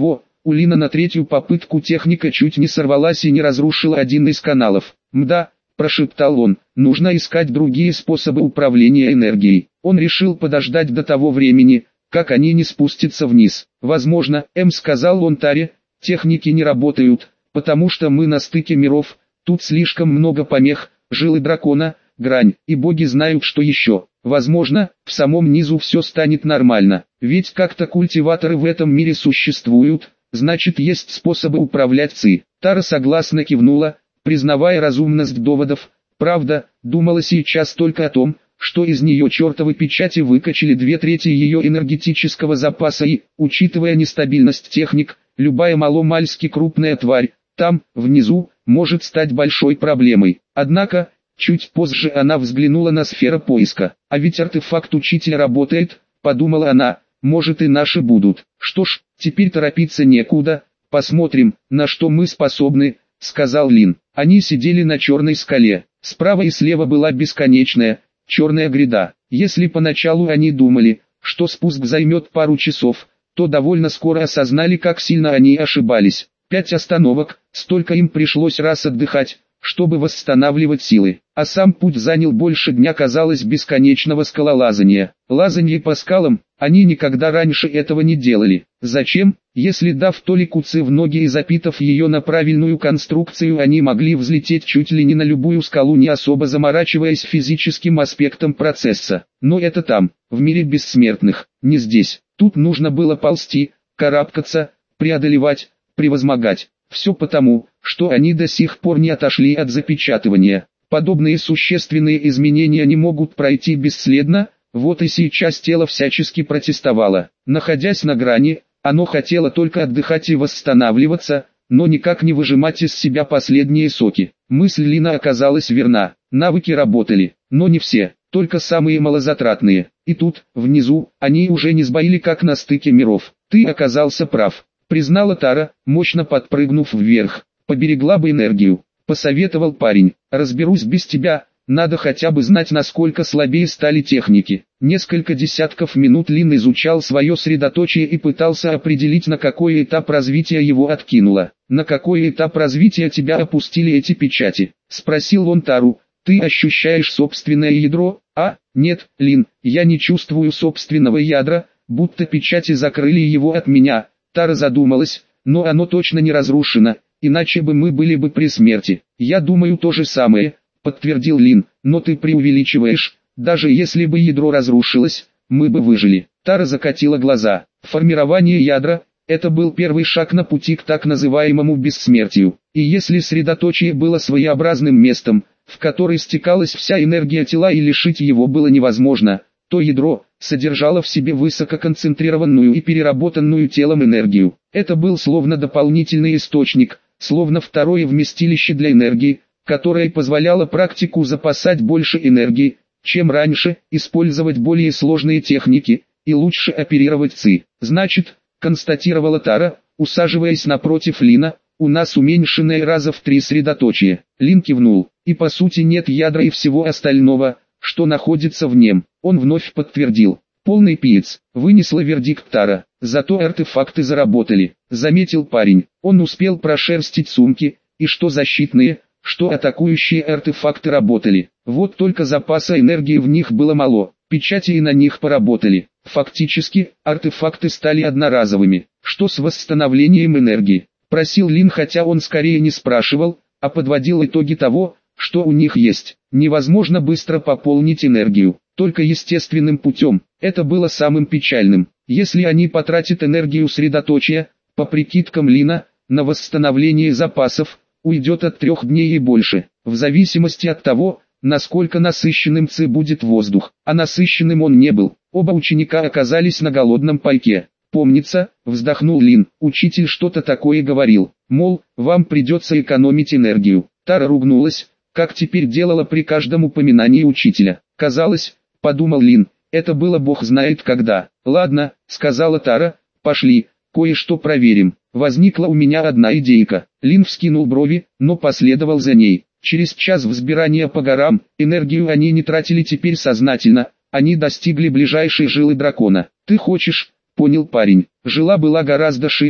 У Лина на третью попытку техника чуть не сорвалась и не разрушила один из каналов. «Мда», – прошептал он, – «нужно искать другие способы управления энергией». Он решил подождать до того времени, как они не спустятся вниз. «Возможно, М», – сказал он Таре, – «техники не работают, потому что мы на стыке миров, тут слишком много помех, жилы дракона, грань, и боги знают что еще. Возможно, в самом низу все станет нормально, ведь как-то культиваторы в этом мире существуют, значит есть способы управлять ЦИ». Тара согласно кивнула, признавая разумность доводов. Правда, думала сейчас только о том, что из нее чертовы печати выкачали две трети ее энергетического запаса и, учитывая нестабильность техник, любая маломальски крупная тварь, там, внизу, может стать большой проблемой. Однако, чуть позже она взглянула на сферу поиска. «А ведь артефакт учителя работает», — подумала она, — «может и наши будут». «Что ж, теперь торопиться некуда, посмотрим, на что мы способны», — сказал Лин. Они сидели на черной скале. Справа и слева была бесконечная, черная гряда. Если поначалу они думали, что спуск займет пару часов, то довольно скоро осознали, как сильно они ошибались. Пять остановок, столько им пришлось раз отдыхать, чтобы восстанавливать силы. А сам путь занял больше дня, казалось, бесконечного скалолазания. Лазанье по скалам, они никогда раньше этого не делали. Зачем, если дав толику ци в ноги и запитав ее на правильную конструкцию, они могли взлететь чуть ли не на любую скалу, не особо заморачиваясь физическим аспектом процесса. Но это там, в мире бессмертных, не здесь. Тут нужно было ползти, карабкаться, преодолевать, превозмогать. Все потому, что они до сих пор не отошли от запечатывания. Подобные существенные изменения не могут пройти бесследно, вот и сейчас тело всячески протестовало. Находясь на грани, оно хотело только отдыхать и восстанавливаться, но никак не выжимать из себя последние соки. Мысль Лина оказалась верна. Навыки работали, но не все, только самые малозатратные. И тут, внизу, они уже не сбоили как на стыке миров. «Ты оказался прав», — признала Тара, мощно подпрыгнув вверх. «Поберегла бы энергию», — посоветовал парень. «Разберусь без тебя, надо хотя бы знать, насколько слабее стали техники». Несколько десятков минут Лин изучал свое средоточие и пытался определить, на какой этап развития его откинуло. «На какой этап развития тебя опустили эти печати?» — спросил он Тару. «Ты ощущаешь собственное ядро?» «А, нет, Лин, я не чувствую собственного ядра, будто печати закрыли его от меня». Тара задумалась, но оно точно не разрушено, иначе бы мы были бы при смерти. «Я думаю то же самое», — подтвердил Лин, — «но ты преувеличиваешь, даже если бы ядро разрушилось, мы бы выжили». Тара закатила глаза. Формирование ядра — это был первый шаг на пути к так называемому бессмертию. И если средоточие было своеобразным местом, в который стекалась вся энергия тела и лишить его было невозможно, то ядро содержало в себе высококонцентрированную и переработанную телом энергию. Это был словно дополнительный источник, словно второе вместилище для энергии, которое позволяло практику запасать больше энергии, чем раньше, использовать более сложные техники и лучше оперировать ЦИ. «Значит, — констатировала Тара, усаживаясь напротив Лина, — у нас уменьшенное раза в три средоточие». Лин кивнул. «И по сути нет ядра и всего остального, что находится в нем». Он вновь подтвердил. «Полный пиец», — вынесла вердикт Тара. «Зато артефакты заработали», — заметил парень. Он успел прошерстить сумки, и что защитные, что атакующие артефакты работали. Вот только запаса энергии в них было мало, печати и на них поработали. Фактически, артефакты стали одноразовыми. «Что с восстановлением энергии?» — просил Лин, хотя он скорее не спрашивал, а подводил итоги того, что у них есть. Невозможно быстро пополнить энергию, только естественным путем. Это было самым печальным. Если они потратят энергию средоточия, по прикидкам Лина, на восстановление запасов, уйдет от трех дней и больше, в зависимости от того, насколько насыщенным ЦИ будет воздух. А насыщенным он не был. Оба ученика оказались на голодном пайке. «Помнится, — вздохнул Лин, — учитель что-то такое говорил, мол, вам придется экономить энергию». Тара ругнулась, как теперь делала при каждом упоминании учителя. Казалось, — подумал Лин, — это было бог знает когда. «Ладно, — сказала Тара, — пошли, кое-что проверим». Возникла у меня одна идейка. Лин вскинул брови, но последовал за ней. Через час взбирания по горам, энергию они не тратили теперь сознательно, они достигли ближайшей жилы дракона. «Ты хочешь?» — понял парень. Жила была гораздо шире,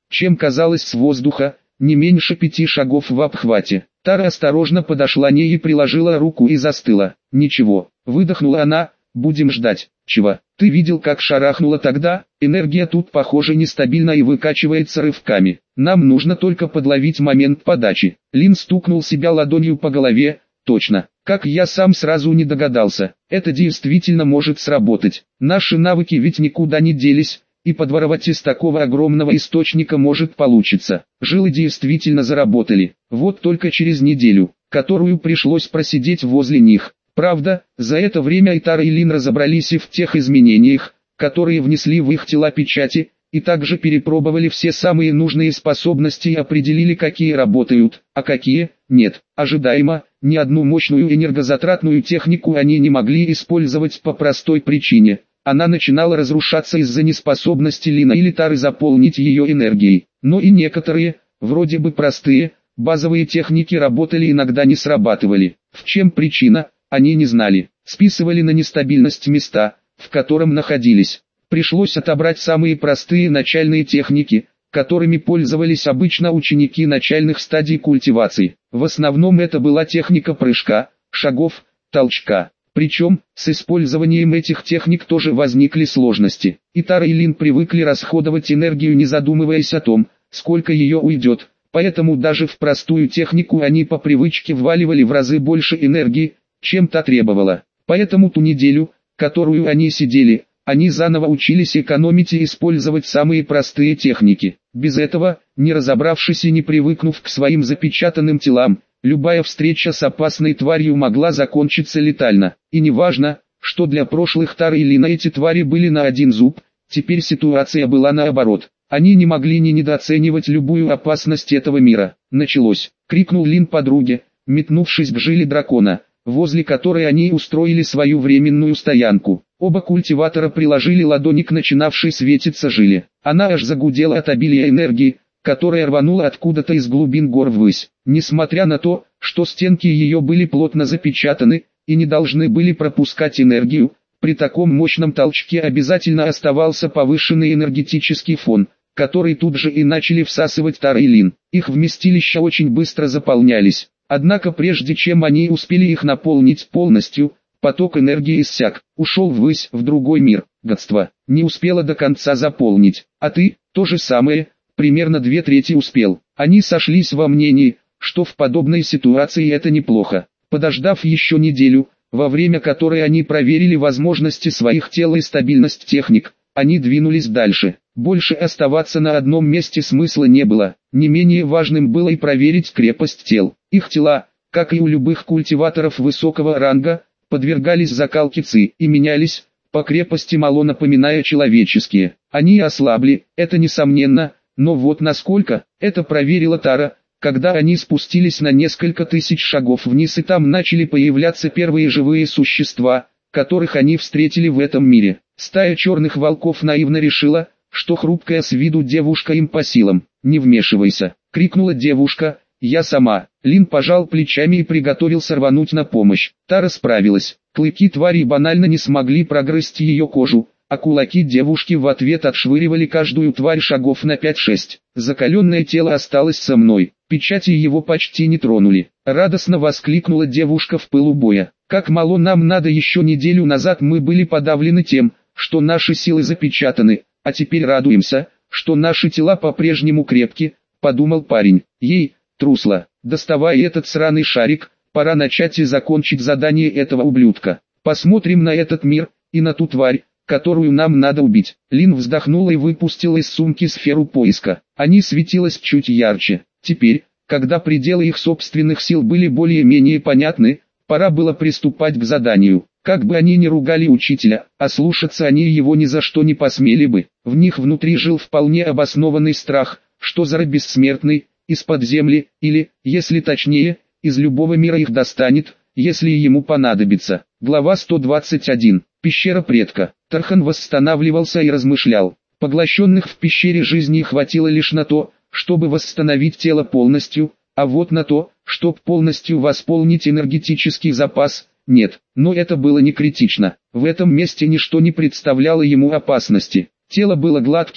чем казалось с воздуха, не меньше пяти шагов в обхвате. Тара осторожно подошла к ней и приложила руку и застыла. «Ничего», — выдохнула она, — «будем ждать». «Чего? Ты видел, как шарахнуло тогда? Энергия тут, похоже, нестабильна и выкачивается рывками. Нам нужно только подловить момент подачи». Лин стукнул себя ладонью по голове. «Точно. Как я сам сразу не догадался. Это действительно может сработать. Наши навыки ведь никуда не делись, и подворовать из такого огромного источника может получиться». Жилы действительно заработали. Вот только через неделю, которую пришлось просидеть возле них. Правда, за это время и Тара и Лин разобрались и в тех изменениях, которые внесли в их тела печати, и также перепробовали все самые нужные способности и определили, какие работают, а какие нет. Ожидаемо, ни одну мощную энергозатратную технику они не могли использовать по простой причине. Она начинала разрушаться из-за неспособности Лина или Тары заполнить ее энергией. Но и некоторые, вроде бы простые, базовые техники работали, иногда не срабатывали. В чем причина, они не знали. Списывали на нестабильность места, в котором находились. Пришлось отобрать самые простые начальные техники, которыми пользовались обычно ученики начальных стадий культивации. В основном это была техника прыжка, шагов, толчка. Причем, с использованием этих техник тоже возникли сложности. И Тара и Лин привыкли расходовать энергию, не задумываясь о том, сколько ее уйдет. Поэтому даже в простую технику они по привычке вваливали в разы больше энергии, чем та требовала. Поэтому ту неделю, которую они сидели, они заново учились экономить и использовать самые простые техники. Без этого, не разобравшись и не привыкнув к своим запечатанным телам, любая встреча с опасной тварью могла закончиться летально. И неважно, что для прошлых Тары и Лина эти твари были на один зуб, теперь ситуация была наоборот. Они не могли не недооценивать любую опасность этого мира. «Началось!» — крикнул Лин подруге, метнувшись к жиле дракона, возле которой они устроили свою временную стоянку. Оба культиватора приложили ладони к начинавшей светиться жиле. Она аж загудела от обилия энергии, которая рванула откуда-то из глубин гор ввысь. Несмотря на то, что стенки ее были плотно запечатаны, и не должны были пропускать энергию, при таком мощном толчке обязательно оставался повышенный энергетический фон, который тут же и начали всасывать Тара и Лин. Их вместилища очень быстро заполнялись. Однако прежде чем они успели их наполнить полностью, поток энергии иссяк, ушел ввысь, в другой мир. Гадство, не успела до конца заполнить. А ты, то же самое, примерно две трети успел. Они сошлись во мнении, что в подобной ситуации это неплохо. Подождав еще неделю, во время которой они проверили возможности своих тел и стабильность техник, они двинулись дальше. Больше оставаться на одном месте смысла не было. Не менее важным было и проверить крепость тел. Их тела, как и у любых культиваторов высокого ранга, подвергались закалке ци и менялись, по крепости мало напоминая человеческие. Они ослабли, это несомненно, но вот насколько, это проверила Тара, когда они спустились на несколько тысяч шагов вниз, и там начали появляться первые живые существа, которых они встретили в этом мире. Стая черных волков наивно решила, что хрупкая с виду девушка им по силам. «Не вмешивайся!» — крикнула девушка. «Я сама». Лин пожал плечами и приготовился рвануть на помощь. Тара справилась. Клыки твари банально не смогли прогрызть ее кожу, а кулаки девушки в ответ отшвыривали каждую тварь шагов на пять-шесть. «Закаленное тело осталось со мной, печати его почти не тронули», — радостно воскликнула девушка в пылу боя. «Как мало нам надо, еще неделю назад мы были подавлены тем, что наши силы запечатаны, а теперь радуемся, что наши тела по-прежнему крепки», — подумал парень. «Ей, трусла, доставай этот сраный шарик, пора начать и закончить задание этого ублюдка. Посмотрим на этот мир, и на ту тварь, которую нам надо убить». Лин вздохнула и выпустила из сумки сферу поиска. Они светилась чуть ярче. Теперь, когда пределы их собственных сил были более-менее понятны, пора было приступать к заданию. Как бы они ни ругали учителя, а слушаться они его ни за что не посмели бы. В них внутри жил вполне обоснованный страх, что Зара бессмертный, из-под земли, или, если точнее, из любого мира их достанет, если ему понадобится. Глава сто двадцать один. Пещера предка. Тархан восстанавливался и размышлял. Поглощенных в пещере жизни хватило лишь на то, чтобы восстановить тело полностью, а вот на то, чтобы полностью восполнить энергетический запас, нет. Но это было не критично. В этом месте ничто не представляло ему опасности. Тело было гладким,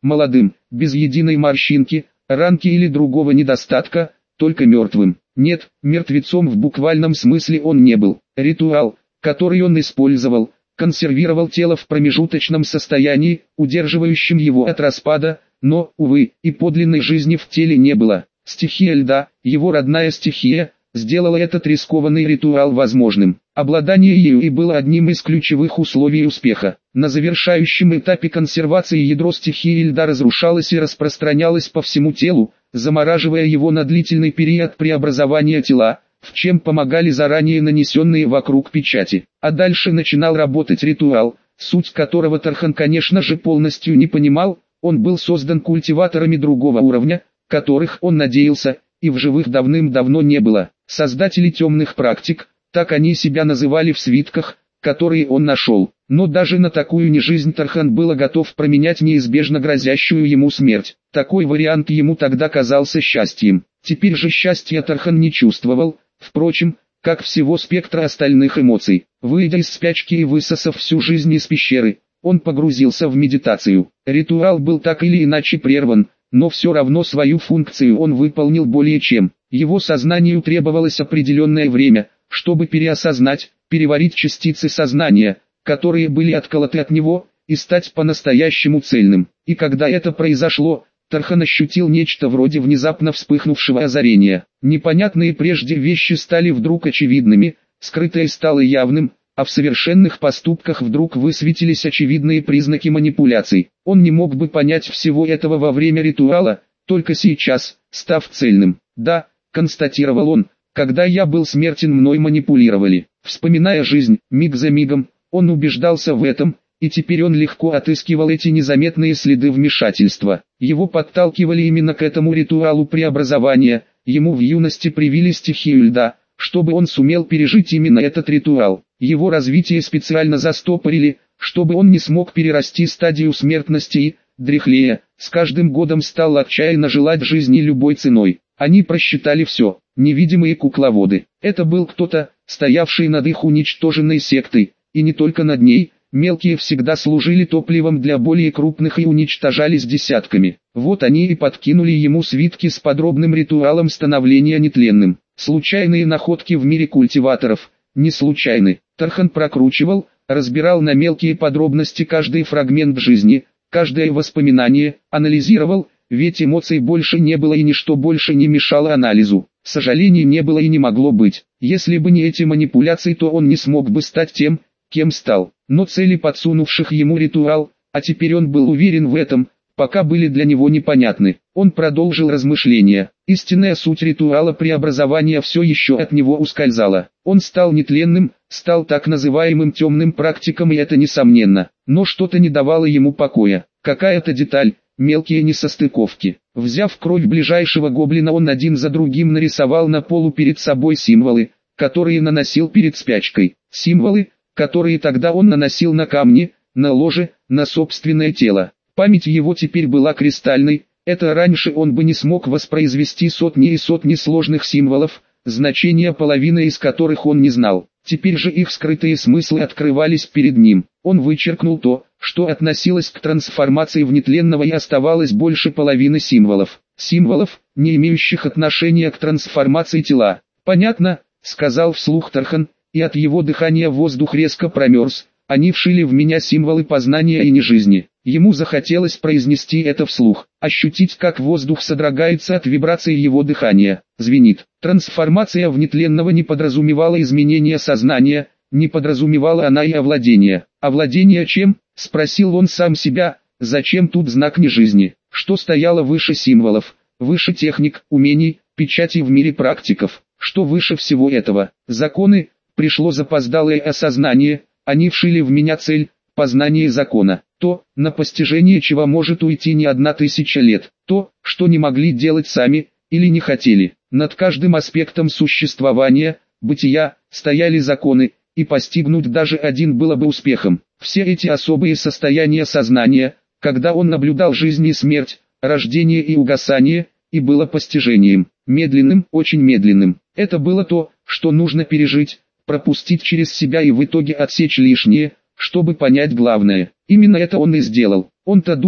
молодым, без единой морщинки, ранки или другого недостатка, только мертвым. Нет, мертвецом в буквальном смысле он не был. Ритуал, который он использовал, консервировал тело в промежуточном состоянии, удерживающем его от распада, но, увы, и подлинной жизни в теле не было. Стихия льда, его родная стихия, сделала этот рискованный ритуал возможным. Обладание ею и было одним из ключевых условий успеха. На завершающем этапе консервации ядро стихии льда разрушалось и распространялось по всему телу, замораживая его на длительный период преобразования тела, в чем помогали заранее нанесенные вокруг печати. А дальше начинал работать ритуал, суть которого Тархан, конечно же, полностью не понимал. Он был создан культиваторами другого уровня, которых он надеялся, и в живых давным-давно не было. Создатели темных практик, так они себя называли в свитках, которые он нашел. Но даже на такую нежизнь Тархан был готов променять неизбежно грозящую ему смерть. Такой вариант ему тогда казался счастьем. Теперь же счастья Тархан не чувствовал, впрочем, как всего спектра остальных эмоций. Выйдя из спячки и высосав всю жизнь из пещеры, он погрузился в медитацию. Ритуал был так или иначе прерван, но все равно свою функцию он выполнил более чем. Его сознанию требовалось определенное время, чтобы переосознать, переварить частицы сознания, которые были отколоты от него, и стать по-настоящему цельным. И когда это произошло, Тархан ощутил нечто вроде внезапно вспыхнувшего озарения. Непонятные прежде вещи стали вдруг очевидными, скрытое стало явным, а в совершенных поступках вдруг высветились очевидные признаки манипуляций. Он не мог бы понять всего этого во время ритуала, только сейчас, став цельным. Да, констатировал он, когда я был смертен, мной манипулировали. Вспоминая жизнь, миг за мигом, он убеждался в этом, и теперь он легко отыскивал эти незаметные следы вмешательства. Его подталкивали именно к этому ритуалу преобразования, ему в юности привили стихию льда, чтобы он сумел пережить именно этот ритуал. Его развитие специально застопорили, чтобы он не смог перерасти стадию смертности и, дряхлея, с каждым годом стал отчаянно желать жизни любой ценой. Они просчитали все, невидимые кукловоды. Это был кто-то, стоявший над их уничтоженной сектой, и не только над ней. Мелкие всегда служили топливом для более крупных и уничтожались десятками. Вот они и подкинули ему свитки с подробным ритуалом становления нетленным. Случайные находки в мире культиваторов, не случайны. Тархан прокручивал, разбирал на мелкие подробности каждый фрагмент жизни, каждое воспоминание, анализировал, ведь эмоций больше не было и ничто больше не мешало анализу. Сожалений не было и не могло быть. Если бы не эти манипуляции, то он не смог бы стать тем, кем стал. Но цели подсунувших ему ритуал, а теперь он был уверен в этом, пока были для него непонятны. Он продолжил размышления. Истинная суть ритуала преобразования все еще от него ускользала. Он стал нетленным, стал так называемым темным практиком, и это несомненно. Но что-то не давало ему покоя. Какая-то деталь, мелкие несостыковки. Взяв кровь ближайшего гоблина, он один за другим нарисовал на полу перед собой символы, которые наносил перед спячкой. Символы, которые тогда он наносил на камни, на ложе, на собственное тело. Память его теперь была кристальной, это раньше он бы не смог воспроизвести сотни и сотни сложных символов, значения половины из которых он не знал. Теперь же их скрытые смыслы открывались перед ним. Он вычеркнул то, что относилось к трансформации в нетленного, и оставалось больше половины символов. Символов, не имеющих отношения к трансформации тела. «Понятно», — сказал вслух Тархан, и от его дыхания воздух резко промерз. Они вшили в меня символы познания и нежизни. Ему захотелось произнести это вслух, ощутить, как воздух содрогается от вибрации его дыхания. Звенит. Трансформация в нетленного не подразумевала изменения сознания, не подразумевала она и овладение. Овладение чем? Спросил он сам себя. Зачем тут знак нежизни? Что стояло выше символов, выше техник, умений, печати в мире практиков? Что выше всего этого? Законы? Пришло запоздалое осознание. Они вшили в меня цель, познание закона, то, на постижение чего может уйти не одна тысяча лет, то, что не могли делать сами, или не хотели. Над каждым аспектом существования, бытия, стояли законы, и постигнуть даже один было бы успехом. Все эти особые состояния сознания, когда он наблюдал жизнь и смерть, рождение и угасание, и было постижением, медленным, очень медленным. Это было то, что нужно пережить, пропустить через себя и в итоге отсечь лишнее, чтобы понять главное. Именно это он и сделал. Он-то думал,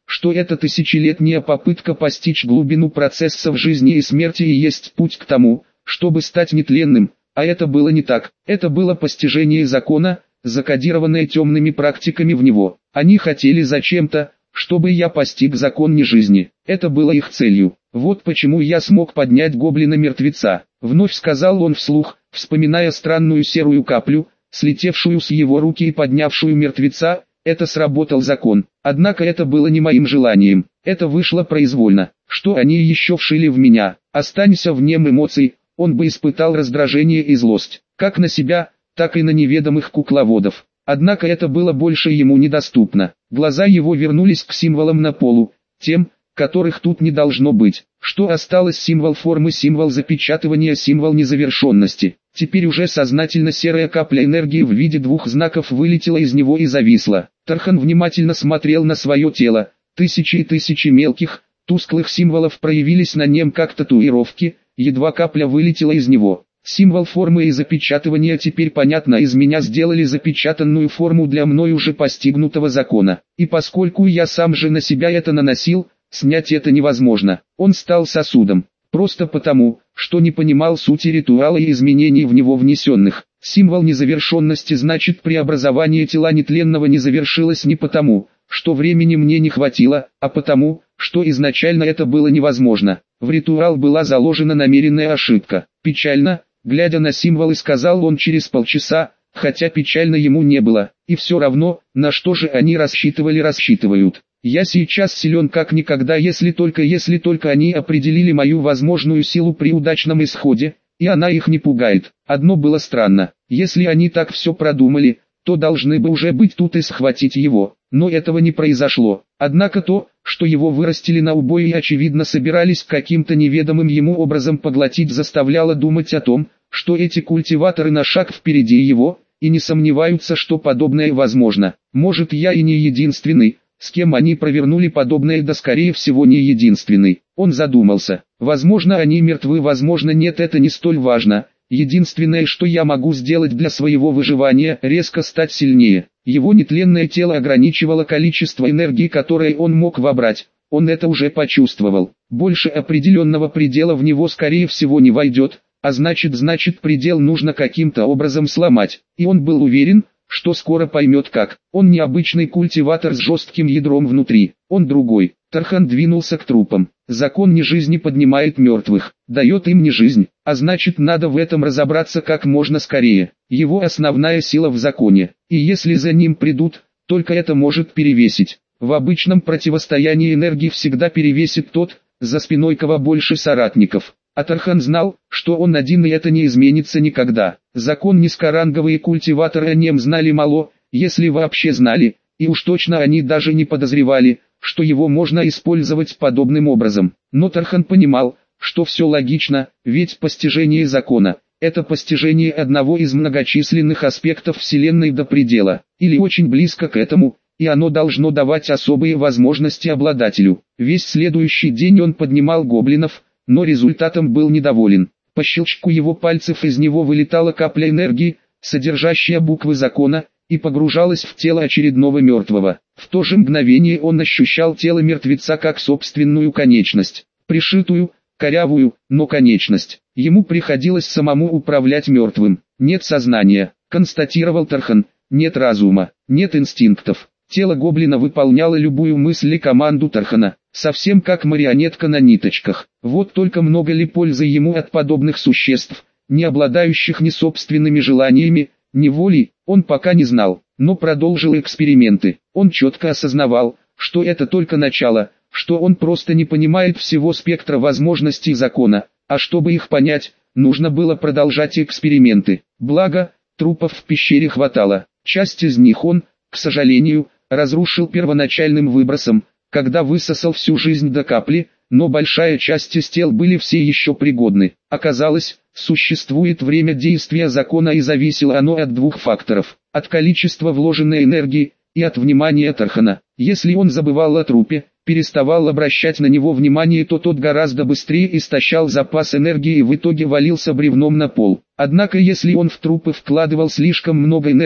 что эта тысячелетняя попытка постичь глубину процессов жизни и смерти и есть путь к тому, чтобы стать нетленным, а это было не так, это было постижение закона, закодированное темными практиками в него. Они хотели зачем-то, чтобы я постиг закон не жизни, это было их целью. Вот почему я смог поднять гоблина-мертвеца, вновь сказал он вслух, вспоминая странную серую каплю, слетевшую с его руки и поднявшую мертвеца. Это сработал закон, однако это было не моим желанием, это вышло произвольно, что они еще вшили в меня. Останься внем эмоций, он бы испытал раздражение и злость, как на себя, так и на неведомых кукловодов. Однако это было больше ему недоступно. Глаза его вернулись к символам на полу, тем, которых тут не должно быть. Что осталось: символ формы, символ запечатывания, символ незавершенности. Теперь уже сознательно серая капля энергии в виде двух знаков вылетела из него и зависла. Тархан внимательно смотрел на свое тело. Тысячи и тысячи мелких, тусклых символов проявились на нем как татуировки, едва капля вылетела из него. Символ формы и запечатывания теперь понятно, из меня сделали запечатанную форму для мной уже постигнутого закона. И поскольку я сам же на себя это наносил, снять это невозможно. Он стал сосудом, просто потому, что не понимал сути ритуала и изменений в него внесенных. Символ незавершенности значит преобразование тела нетленного не завершилось не потому, что времени мне не хватило, а потому, что изначально это было невозможно. В ритуал была заложена намеренная ошибка. Печально, глядя на символы, сказал он через полчаса, хотя печально ему не было, и все равно, на что же они рассчитывали рассчитывают. Я сейчас силен как никогда, если только если только они определили мою возможную силу при удачном исходе, и она их не пугает. Одно было странно, если они так все продумали, то должны бы уже быть тут и схватить его, но этого не произошло. Однако то, что его вырастили на убой и очевидно собирались каким-то неведомым ему образом поглотить, заставляло думать о том, что эти культиваторы на шаг впереди его, и не сомневаются, что подобное возможно. Может, я и не единственный, с кем они провернули подобное, да скорее всего не единственный. Он задумался. Возможно, они мертвы, возможно нет, это не столь важно. Единственное, что я могу сделать для своего выживания, резко стать сильнее. Его нетленное тело ограничивало количество энергии, которое он мог вобрать. Он это уже почувствовал. Больше определенного предела в него скорее всего не войдет, а значит значит предел нужно каким-то образом сломать. И он был уверен, что скоро поймет как. Он необычный культиватор с жестким ядром внутри, он другой. Тархан двинулся к трупам. Закон не жизни поднимает мертвых, дает им не жизнь, а значит надо в этом разобраться как можно скорее. Его основная сила в законе, и если за ним придут, только это может перевесить. В обычном противостоянии энергии всегда перевесит тот, за спиной кого больше соратников. А Тархан знал, что он один и это не изменится никогда. Закон низкоранговые культиваторы о нем знали мало, если вообще знали, и уж точно они даже не подозревали, что его можно использовать подобным образом. Но Тархан понимал, что все логично, ведь постижение закона – это постижение одного из многочисленных аспектов Вселенной до предела, или очень близко к этому, и оно должно давать особые возможности обладателю. Весь следующий день он поднимал гоблинов, но результатом был недоволен. По щелчку его пальцев из него вылетала капля энергии, содержащая буквы закона, и погружалась в тело очередного мертвого. В то же мгновение он ощущал тело мертвеца как собственную конечность, пришитую, корявую, но конечность. Ему приходилось самому управлять мертвым. Нет сознания, констатировал Тархан, нет разума, нет инстинктов. Тело гоблина выполняло любую мысль и команду Тархана, совсем как марионетка на ниточках. Вот только много ли пользы ему от подобных существ, не обладающих ни собственными желаниями, ни волей, он пока не знал, но продолжил эксперименты. Он четко осознавал, что это только начало, что он просто не понимает всего спектра возможностей закона, а чтобы их понять, нужно было продолжать эксперименты. Благо, трупов в пещере хватало. Часть из них он, к сожалению, разрушил первоначальным выбросом, когда высосал всю жизнь до капли, но большая часть из тел были все еще пригодны. Оказалось, существует время действия закона, и зависело оно от двух факторов: от количества вложенной энергии и от внимания Тархана. Если он забывал о трупе, переставал обращать на него внимание, то тот гораздо быстрее истощал запас энергии и в итоге валился бревном на пол. Однако если он в трупы вкладывал слишком много энергии,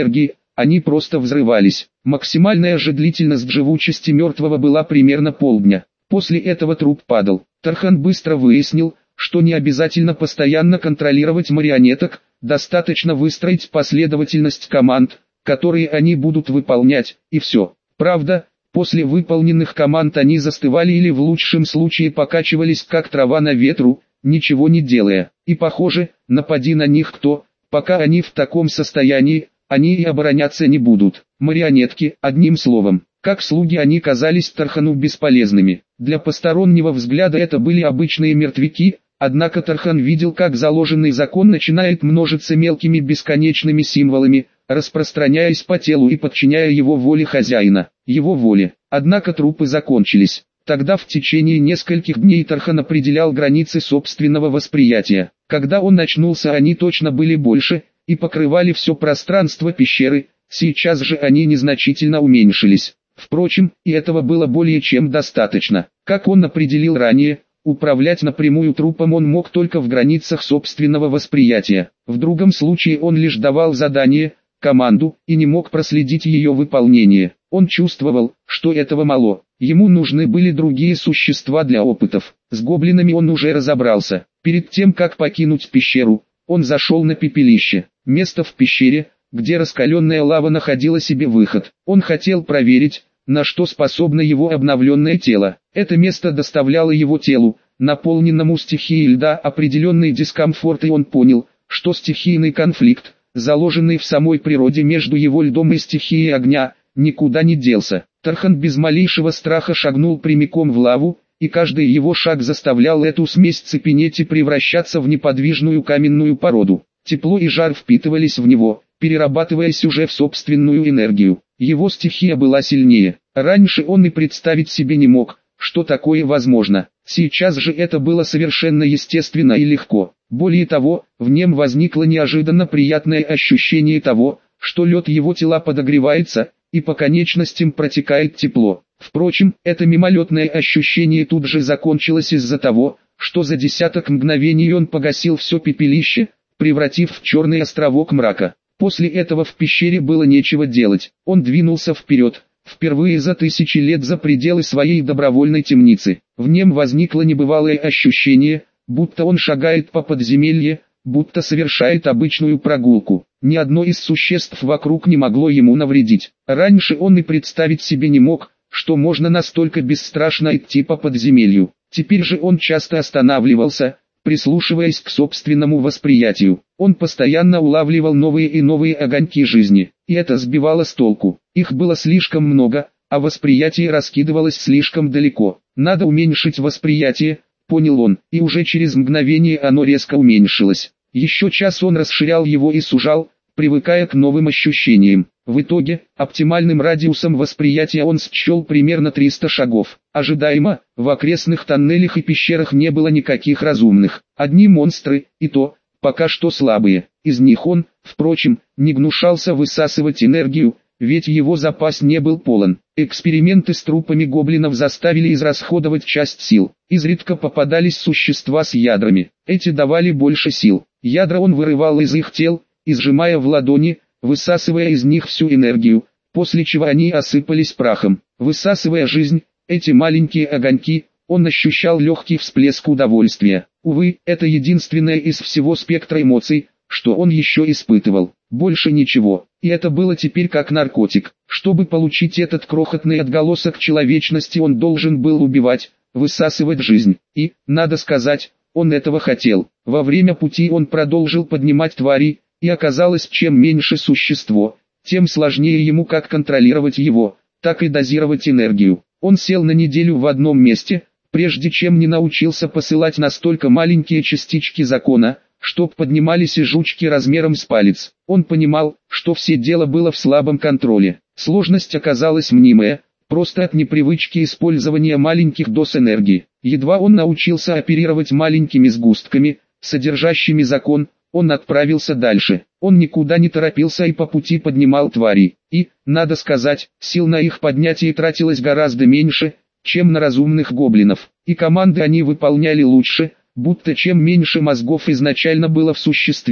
они просто взрывались. Максимальная же длительность живучести мертвого была примерно полдня. После этого труп падал. Тархан быстро выяснил, что не обязательно постоянно контролировать марионеток, достаточно выстроить последовательность команд, которые они будут выполнять, и все. Правда, после выполненных команд они застывали или в лучшем случае покачивались как трава на ветру, ничего не делая. И похоже, напади на них кто, пока они в таком состоянии, они и обороняться не будут. Марионетки, одним словом, как слуги они казались Тархану бесполезными. Для постороннего взгляда это были обычные мертвяки, однако Тархан видел, как заложенный закон начинает множиться мелкими бесконечными символами, распространяясь по телу и подчиняя его воле хозяина, его воле. Однако трупы закончились. Тогда в течение нескольких дней Тархан определял границы собственного восприятия. Когда он очнулся, они точно были больше и покрывали все пространство пещеры, сейчас же они незначительно уменьшились. Впрочем, и этого было более чем достаточно. Как он определил ранее, управлять напрямую трупом он мог только в границах собственного восприятия. В другом случае он лишь давал задание, команду, и не мог проследить ее выполнение. Он чувствовал, что этого мало. Ему нужны были другие существа для опытов. С гоблинами он уже разобрался. Перед тем, как покинуть пещеру, он зашел на пепелище. Место в пещере, где раскаленная лава находила себе выход. Он хотел проверить, на что способно его обновленное тело. Это место доставляло его телу, наполненному стихией льда, определенный дискомфорт, и он понял, что стихийный конфликт, заложенный в самой природе между его льдом и стихией огня, никуда не делся. Тархан без малейшего страха шагнул прямиком в лаву, и каждый его шаг заставлял эту смесь цепенеть и превращаться в неподвижную каменную породу. Тепло и жар впитывались в него, перерабатываясь уже в собственную энергию. Его стихия была сильнее. Раньше он и представить себе не мог, что такое возможно. Сейчас же это было совершенно естественно и легко. Более того, в нем возникло неожиданно приятное ощущение того, что лед его тела подогревается, и по конечностям протекает тепло. Впрочем, это мимолетное ощущение тут же закончилось из-за того, что за десяток мгновений он погасил все пепелище, превратив в черный островок мрака. После этого в пещере было нечего делать. Он двинулся вперед, впервые за тысячи лет за пределы своей добровольной темницы. В нем возникло небывалое ощущение, будто он шагает по подземелье, будто совершает обычную прогулку. Ни одно из существ вокруг не могло ему навредить. Раньше он и представить себе не мог, что можно настолько бесстрашно идти по подземелью. Теперь же он часто останавливался, прислушиваясь к собственному восприятию. Он постоянно улавливал новые и новые огоньки жизни, и это сбивало с толку. Их было слишком много, а восприятие раскидывалось слишком далеко. Надо уменьшить восприятие, понял он, и уже через мгновение оно резко уменьшилось. Еще час он расширял его и сужал, привыкая к новым ощущениям. В итоге, оптимальным радиусом восприятия он счел примерно триста шагов. Ожидаемо, в окрестных тоннелях и пещерах не было никаких разумных. Одни монстры, и то, пока что слабые. Из них он, впрочем, не гнушался высасывать энергию, ведь его запас не был полон. Эксперименты с трупами гоблинов заставили израсходовать часть сил. Изредка попадались существа с ядрами. Эти давали больше сил. Ядра он вырывал из их тел, и сжимая в ладони, высасывая из них всю энергию, после чего они осыпались прахом. Высасывая жизнь, эти маленькие огоньки, он ощущал легкий всплеск удовольствия. Увы, это единственное из всего спектра эмоций, что он еще испытывал. Больше ничего. И это было теперь как наркотик. Чтобы получить этот крохотный отголосок человечности, он должен был убивать, высасывать жизнь. И, надо сказать, он этого хотел. Во время пути он продолжил поднимать твари, и оказалось, чем меньше существо, тем сложнее ему как контролировать его, так и дозировать энергию. Он сел на неделю в одном месте, прежде чем не научился посылать настолько маленькие частички закона, чтоб поднимались и жучки размером с палец. Он понимал, что все дело было в слабом контроле. Сложность оказалась мнимая, просто от непривычки использования маленьких доз энергии. Едва он научился оперировать маленькими сгустками, содержащими закон, он отправился дальше. Он никуда не торопился и по пути поднимал тварей. И, надо сказать, сил на их поднятие тратилось гораздо меньше, чем на разумных гоблинов. И команды они выполняли лучше, будто чем меньше мозгов изначально было в существе,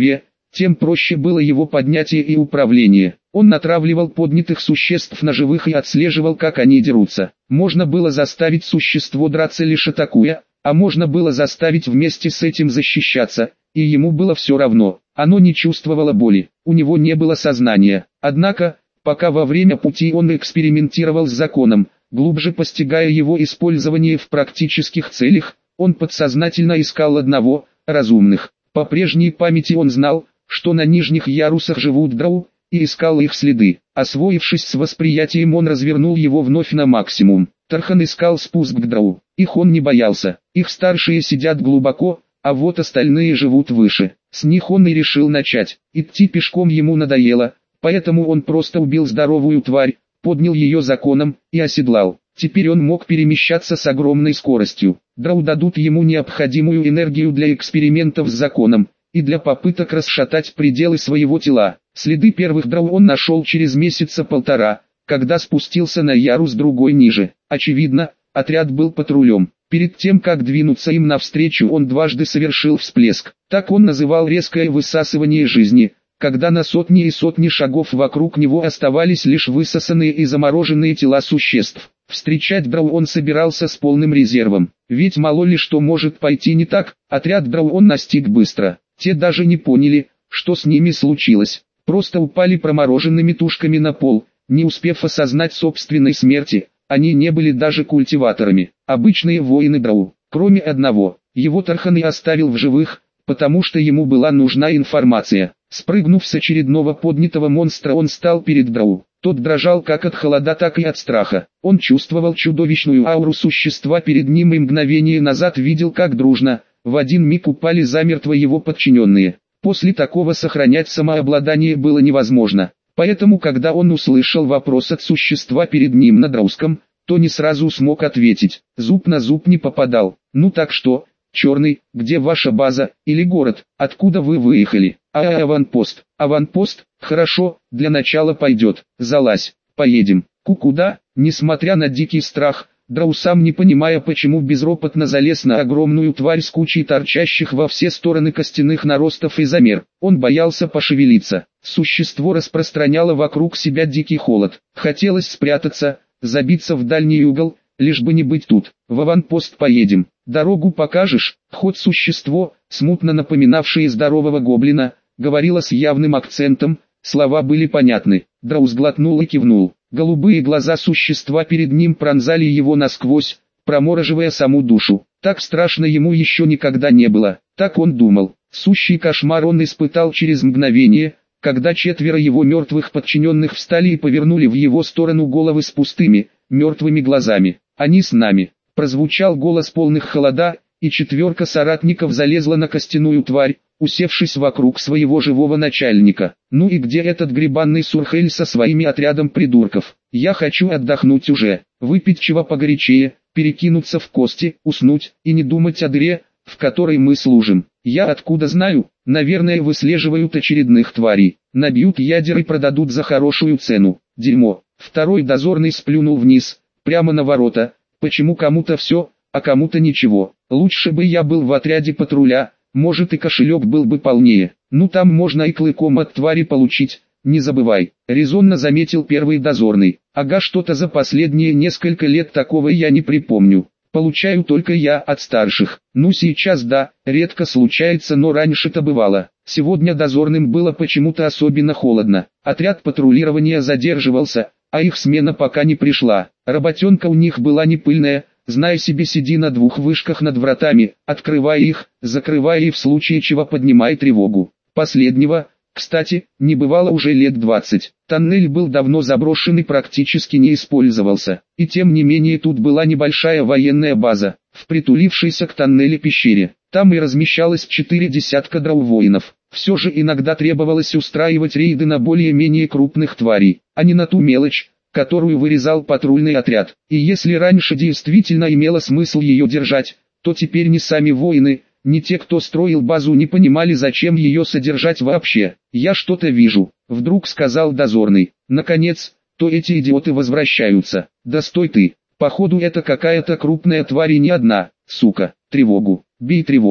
тем проще было его поднятие и управление. Он натравливал поднятых существ на живых и отслеживал, как они дерутся. Можно было заставить существо драться, лишь атакуя, а можно было заставить вместе с этим защищаться, и ему было все равно. Оно не чувствовало боли, у него не было сознания. Однако, пока во время пути он экспериментировал с законом, глубже постигая его использование в практических целях, он подсознательно искал одного – разумных. По прежней памяти он знал, что на нижних ярусах живут дроу, и искал их следы. Освоившись с восприятием, он развернул его вновь на максимум. Тархан искал спуск к дроу. Их он не боялся. Их старшие сидят глубоко, а вот остальные живут выше. С них он и решил начать. Идти пешком ему надоело, поэтому он просто убил здоровую тварь, поднял ее законом и оседлал. Теперь он мог перемещаться с огромной скоростью. Дроу дадут ему необходимую энергию для экспериментов с законом и для попыток расшатать пределы своего тела. Следы первых дроу он нашел через месяца полтора, когда спустился на ярус другой ниже. Очевидно, отряд был патрулем. Перед тем, как двинуться им навстречу, он дважды совершил всплеск. Так он называл резкое высасывание жизни, когда на сотни и сотни шагов вокруг него оставались лишь высосанные и замороженные тела существ. Встречать дроу он собирался с полным резервом, ведь мало ли что может пойти не так. Отряд дроу он настиг быстро. Те даже не поняли, что с ними случилось, просто упали промороженными тушками на пол, не успев осознать собственной смерти. Они не были даже культиваторами, обычные воины дроу. Кроме одного, его Тархан и оставил в живых, потому что ему была нужна информация. Спрыгнув с очередного поднятого монстра, он стал перед дроу. Тот дрожал как от холода, так и от страха. Он чувствовал чудовищную ауру существа перед ним и мгновение назад видел, как дружно, в один миг упали замертво его подчиненные. После такого сохранять самообладание было невозможно. Поэтому, когда он услышал вопрос от существа перед ним на дроуском, то не сразу смог ответить. Зуб на зуб не попадал. Ну так что, Черный, где ваша база, или город, откуда вы выехали? А, -а аванпост. Аванпост, хорошо, для начала пойдет. Залазь, поедем. Ку-куда? Несмотря на дикий страх, дроу, сам не понимая почему, безропотно залез на огромную тварь с кучей торчащих во все стороны костяных наростов и замер. Он боялся пошевелиться. Существо распространяло вокруг себя дикий холод. Хотелось спрятаться, забиться в дальний угол, лишь бы не быть тут. В аванпост поедем. Дорогу покажешь? Ход существо, смутно напоминавшее здорового гоблина, говорило с явным акцентом, слова были понятны. Дроу сглотнул и кивнул. Голубые глаза существа перед ним пронзали его насквозь, промораживая саму душу. Так страшно ему еще никогда не было. Так он думал. Сущий кошмар он испытал через мгновение, когда четверо его мертвых подчиненных встали и повернули в его сторону головы с пустыми, мертвыми глазами. «Они с нами», — прозвучал голос полных холода, и четверка соратников залезла на костяную тварь, усевшись вокруг своего живого начальника. «Ну и где этот гребанный Сурхель со своими отрядом придурков? Я хочу отдохнуть уже, выпить чего погорячее, перекинуться в кости, уснуть и не думать о дыре, в которой мы служим. Я откуда знаю? Наверное, выслеживают очередных тварей. Набьют ядер и продадут за хорошую цену. Дерьмо». Второй дозорный сплюнул вниз, прямо на ворота. «Почему кому-то все, а кому-то ничего? Лучше бы я был в отряде патруля, может и кошелек был бы полнее. Ну там можно и клыком от твари получить, не забывай», — резонно заметил первый дозорный. «Ага, что-то за последние несколько лет такого я не припомню. Получаю только я от старших. Ну сейчас да, редко случается, но раньше-то бывало». Сегодня дозорным было почему-то особенно холодно. Отряд патрулирования задерживался, а их смена пока не пришла. Работенка у них была не пыльная, знай себе, сиди на двух вышках над вратами, открывай их, закрывай и в случае чего поднимай тревогу. Последнего, кстати, не бывало уже лет двадцать. Тоннель был давно заброшен и практически не использовался. И тем не менее тут была небольшая военная база, в притулившейся к тоннелю пещере. Там и размещалось четыре десятка дроу-воинов. Все же иногда требовалось устраивать рейды на более-менее крупных тварей, а не на ту мелочь, которую вырезал патрульный отряд. И если раньше действительно имело смысл ее держать, то теперь ни сами воины, ни те, кто строил базу, не понимали, зачем ее содержать вообще. «Я что-то вижу», — вдруг сказал дозорный. «Наконец, то эти идиоты возвращаются». «Да стой ты, походу это какая-то крупная тварь и не одна, сука». «Тревогу, бей тревогу».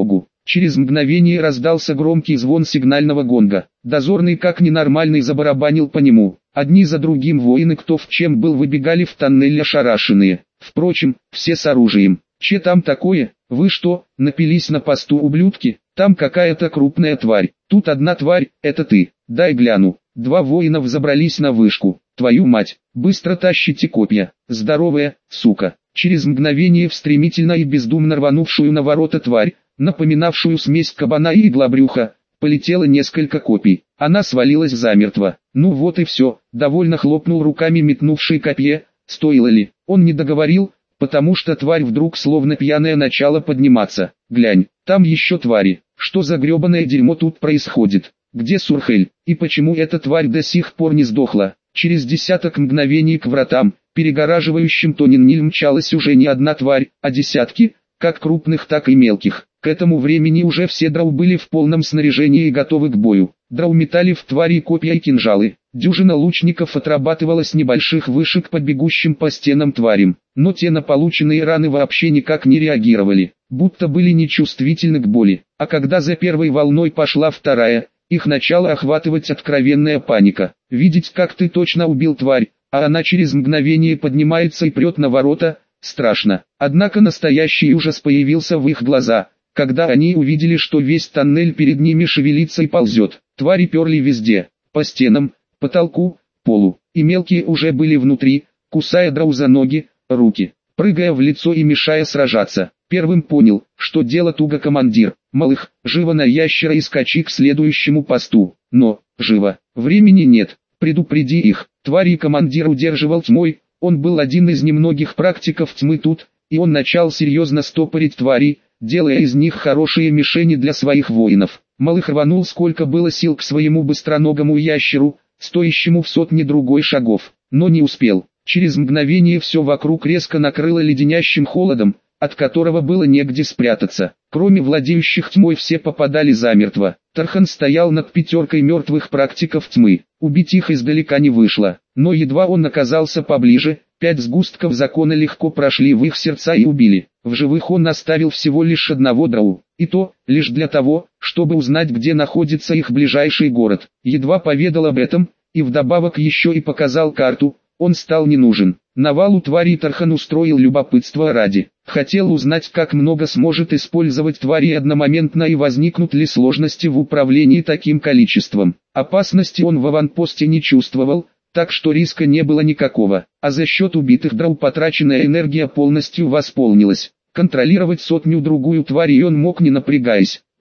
Через мгновение раздался громкий звон сигнального гонга. Дозорный как ненормальный забарабанил по нему. Одни за другим воины, кто в чем был, выбегали в тоннель ошарашенные. Впрочем, все с оружием. «Че там такое? Вы что, напились на посту, ублюдки? Там какая-то крупная тварь. Тут одна тварь, это ты. Дай гляну». Два воина взобрались на вышку. «Твою мать, быстро тащите копья. Здоровая, сука». Через мгновение в стремительно и бездумно рванувшую на ворота тварь, напоминавшую смесь кабана и иглобрюха, полетело несколько копий. Она свалилась замертво. «Ну вот и все», довольно хлопнул руками метнувший копье. «Стоило ли?» Он не договорил, потому что тварь вдруг словно пьяная начала подниматься. «Глянь, там еще твари. Что за гребаное дерьмо тут происходит? Где Сурхель? И почему эта тварь до сих пор не сдохла?» Через десяток мгновений к вратам, перегораживающим Тонин-Ниль, мчалась уже не одна тварь, а десятки, как крупных, так и мелких. К этому времени уже все драу были в полном снаряжении и готовы к бою. Драу метали в твари копья и кинжалы. Дюжина лучников отрабатывала с небольших вышек по бегущим по стенам тварям, но те на полученные раны вообще никак не реагировали, будто были нечувствительны к боли. А когда за первой волной пошла вторая, их начала охватывать откровенная паника. Видеть, как ты точно убил тварь, а она через мгновение поднимается и прет на ворота, страшно. Однако настоящий ужас появился в их глаза, когда они увидели, что весь тоннель перед ними шевелится и ползет. Твари перли везде, по стенам, потолку, полу, и мелкие уже были внутри, кусая драу за ноги, руки, прыгая в лицо и мешая сражаться. Первым понял, что дело туго командир. «Малых, живо на ящера и скачи к следующему посту». Но, живо, времени нет, предупреди их. Твари командир удерживал тьмой, он был один из немногих практиков тьмы тут, и он начал серьезно стопорить тварей, делая из них хорошие мишени для своих воинов. Малых рванул сколько было сил к своему быстроногому ящеру, стоящему в сотне другой шагов, но не успел. Через мгновение все вокруг резко накрыло леденящим холодом, от которого было негде спрятаться. Кроме владеющих тьмой все попадали замертво. Тархан стоял над пятеркой мертвых практиков тьмы. Убить их издалека не вышло, но едва он оказался поближе, пять сгустков закона легко прошли в их сердца и убили. В живых он оставил всего лишь одного драу, и то, лишь для того, чтобы узнать, где находится их ближайший город. Едва поведал об этом, и вдобавок еще и показал карту, он стал не нужен. Навалу тварей Тархан устроил любопытство ради. Хотел узнать, как много сможет использовать твари одномоментно и возникнут ли сложности в управлении таким количеством. Опасности он в аванпосте не чувствовал, так что риска не было никакого, а за счет убитых драу потраченная энергия полностью восполнилась. Контролировать сотню-другую тварей он мог не напрягаясь.